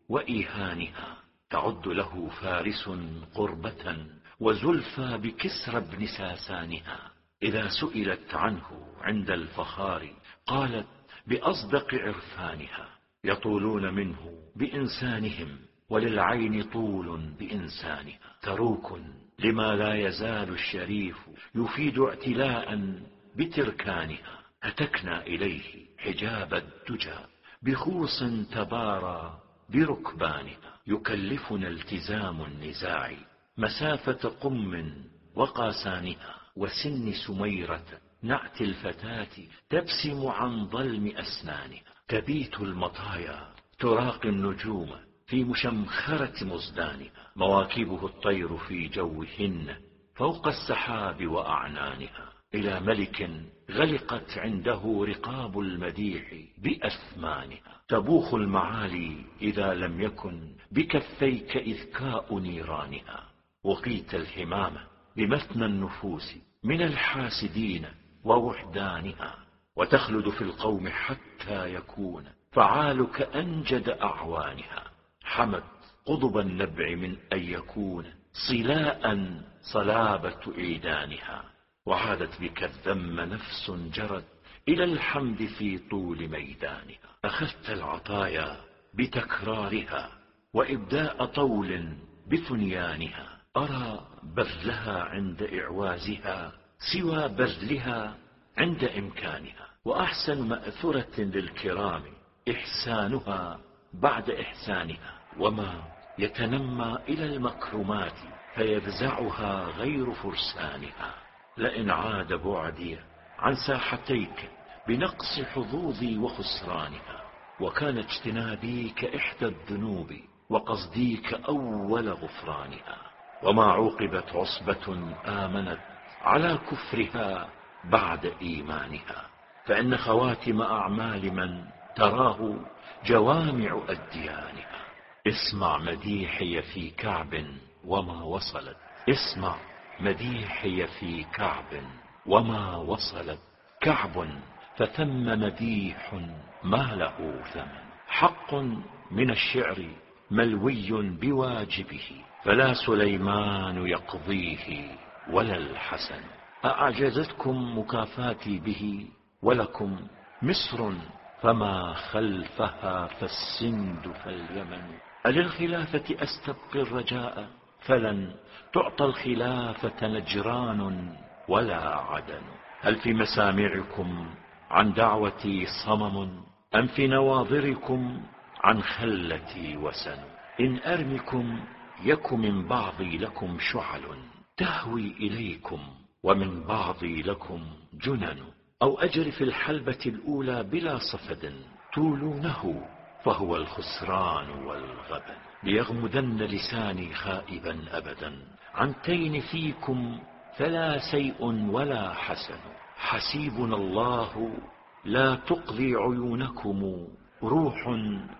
وإيهانها. تعد له فارس قربة وزلفى بكسر ابن ساسانها. إذا سئلت عنه عند الفخار قالت بأصدق عرفانها. يطولون منه بإنسانهم وللعين طول بإنسانها. تروك لما لا يزال الشريف يفيد اعتلاء بتركانها. هتكنا إليه حجاب الدجى بخوص تبارى بركبانها. يكلفنا التزام النزاع مسافة قم وقاسانها. وسن سميرة نعت الفتاة تبسم عن ظلم أسنانها. تبيت المطايا تراقي النجوم في مشمخرة مزدانها. مواكبه الطير في جوهن فوق السحاب وأعنانها. إلى ملك غلقت عنده رقاب المديح بأثمانها. تبوخ المعالي إذا لم يكن بكفيك إذكاء نيرانها. وقيت الهمامة بمثنى النفوس من الحاسدين ووحدانها. وتخلد في القوم حتى يكون فعالك أنجد أعوانها. حمت قضب النبع من أن يكون صلاء صلابة إيدانها. وعادت بك الذم نفس جرت إلى الحمد في طول ميدانها. أخذت العطايا بتكرارها وإبداء طول بثنيانها. أرى بذلها عند إعوازها سوى بذلها عند إمكانها. وأحسن مأثرة للكرام إحسانها بعد إحسانها. وما يتنمى إلى المكرمات فيفزعها غير فرسانها. لئن عاد بعدي عن ساحتيك بنقص حظوظي وخسرانها. وكان اجتنابي كإحدى الذنوب وقصديك أول غفرانها. وما عوقبت عصبة آمنت على كفرها بعد إيمانها. فإن خواتم أعمال من تراه جوامع أديانها. اسمع مديحي في كعب وما وصلت. اسمع مديحي في كعب وما وصلت. كعب فثم مديح ما له ثمن. حق من الشعر ملوي بواجبه فلا سليمان يقضيه ولا الحسن. أعجزتكم مكافاتي به ولكم مصر فما خلفها فالسند فاليمن. أللخلافة أستبقي الرجاء فلن تعطى الخلافة نجران ولا عدن. هل في مسامعكم عن دعوتي صمم أم في نواظركم عن خلتي وسن. إن أرمكم يك من بعضي لكم شعل تهوي إليكم ومن بعضي لكم جنن. أو أجري في الحلبة الأولى بلا صفد تولونه فهو الخسران والغبن. ليغمدن لساني خائبا أبدا عن تين فيكم فلا سيء ولا حسن. حسيبنا الله لا تقضي عيونكم روح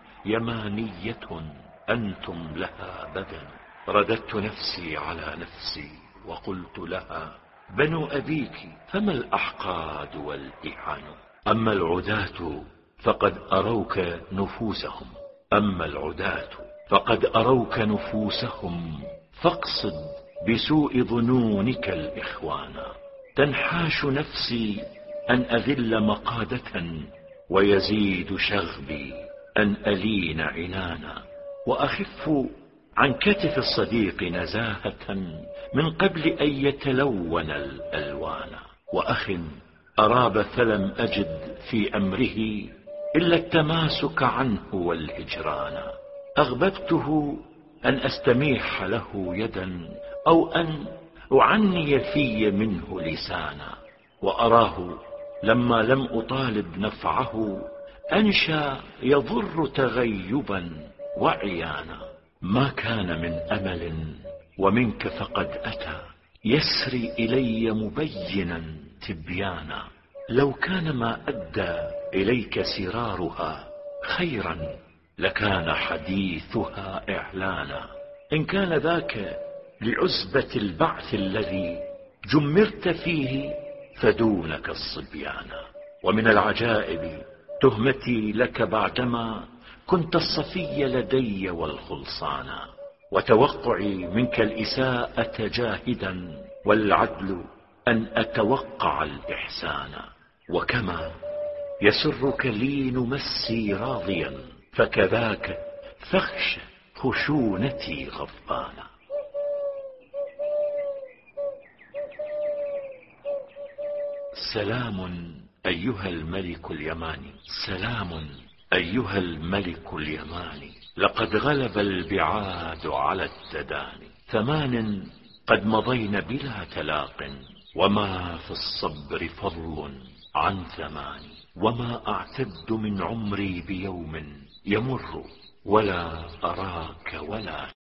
يمانية أنتم لها بدن. رددت نفسي على نفسي وقلت لها بنو أبيك فما الأحقاد والإحن. أما العداة فقد أروك نفوسهم. أما العداة فقد أروك نفوسهم فاقصد بسوء ظنونك الإخوان. تنحاش نفسي أن أذل مقادة ويزيد شغبي أن ألين عنانا. وأخف عن كتف الصديق نزاهة من قبل أن يتلون الألوان. وأخ أراب فلم أجد في أمره إلا التماسك عنه والهجران. أغببته أن أستميح له يدا أو أن أعني في منه لسانا. وأراه لما لم أطالب نفعه أنشى يضر تغيبا وعيانا. ما كان من أمل ومنك فقد أتى يسري إلي مبينا تبيانا. لو كان ما أدى إليك سرارها خيرا لكان حديثها إعلانا. إن كان ذاك لعزبة البعث الذي جمرت فيه فدونك الصبيان. ومن العجائب تهمتي لك بعدما كنت الصفي لدي والخلصانا. وتوقعي منك الإساءة جاهدا والعدل أن أتوقع الإحسان. وكما يسرك لين مسي راضيا فكذاك فاخش خشونتي غضبانا. سلام أيها الملك اليماني. سلام أيها الملك اليماني. لقد غلب البعاد على التداني. 8 قد مضين بلا تلاق وما في الصبر فضل عن 8. وما أعتد من عمري بيوم يمر ولا أراك ولا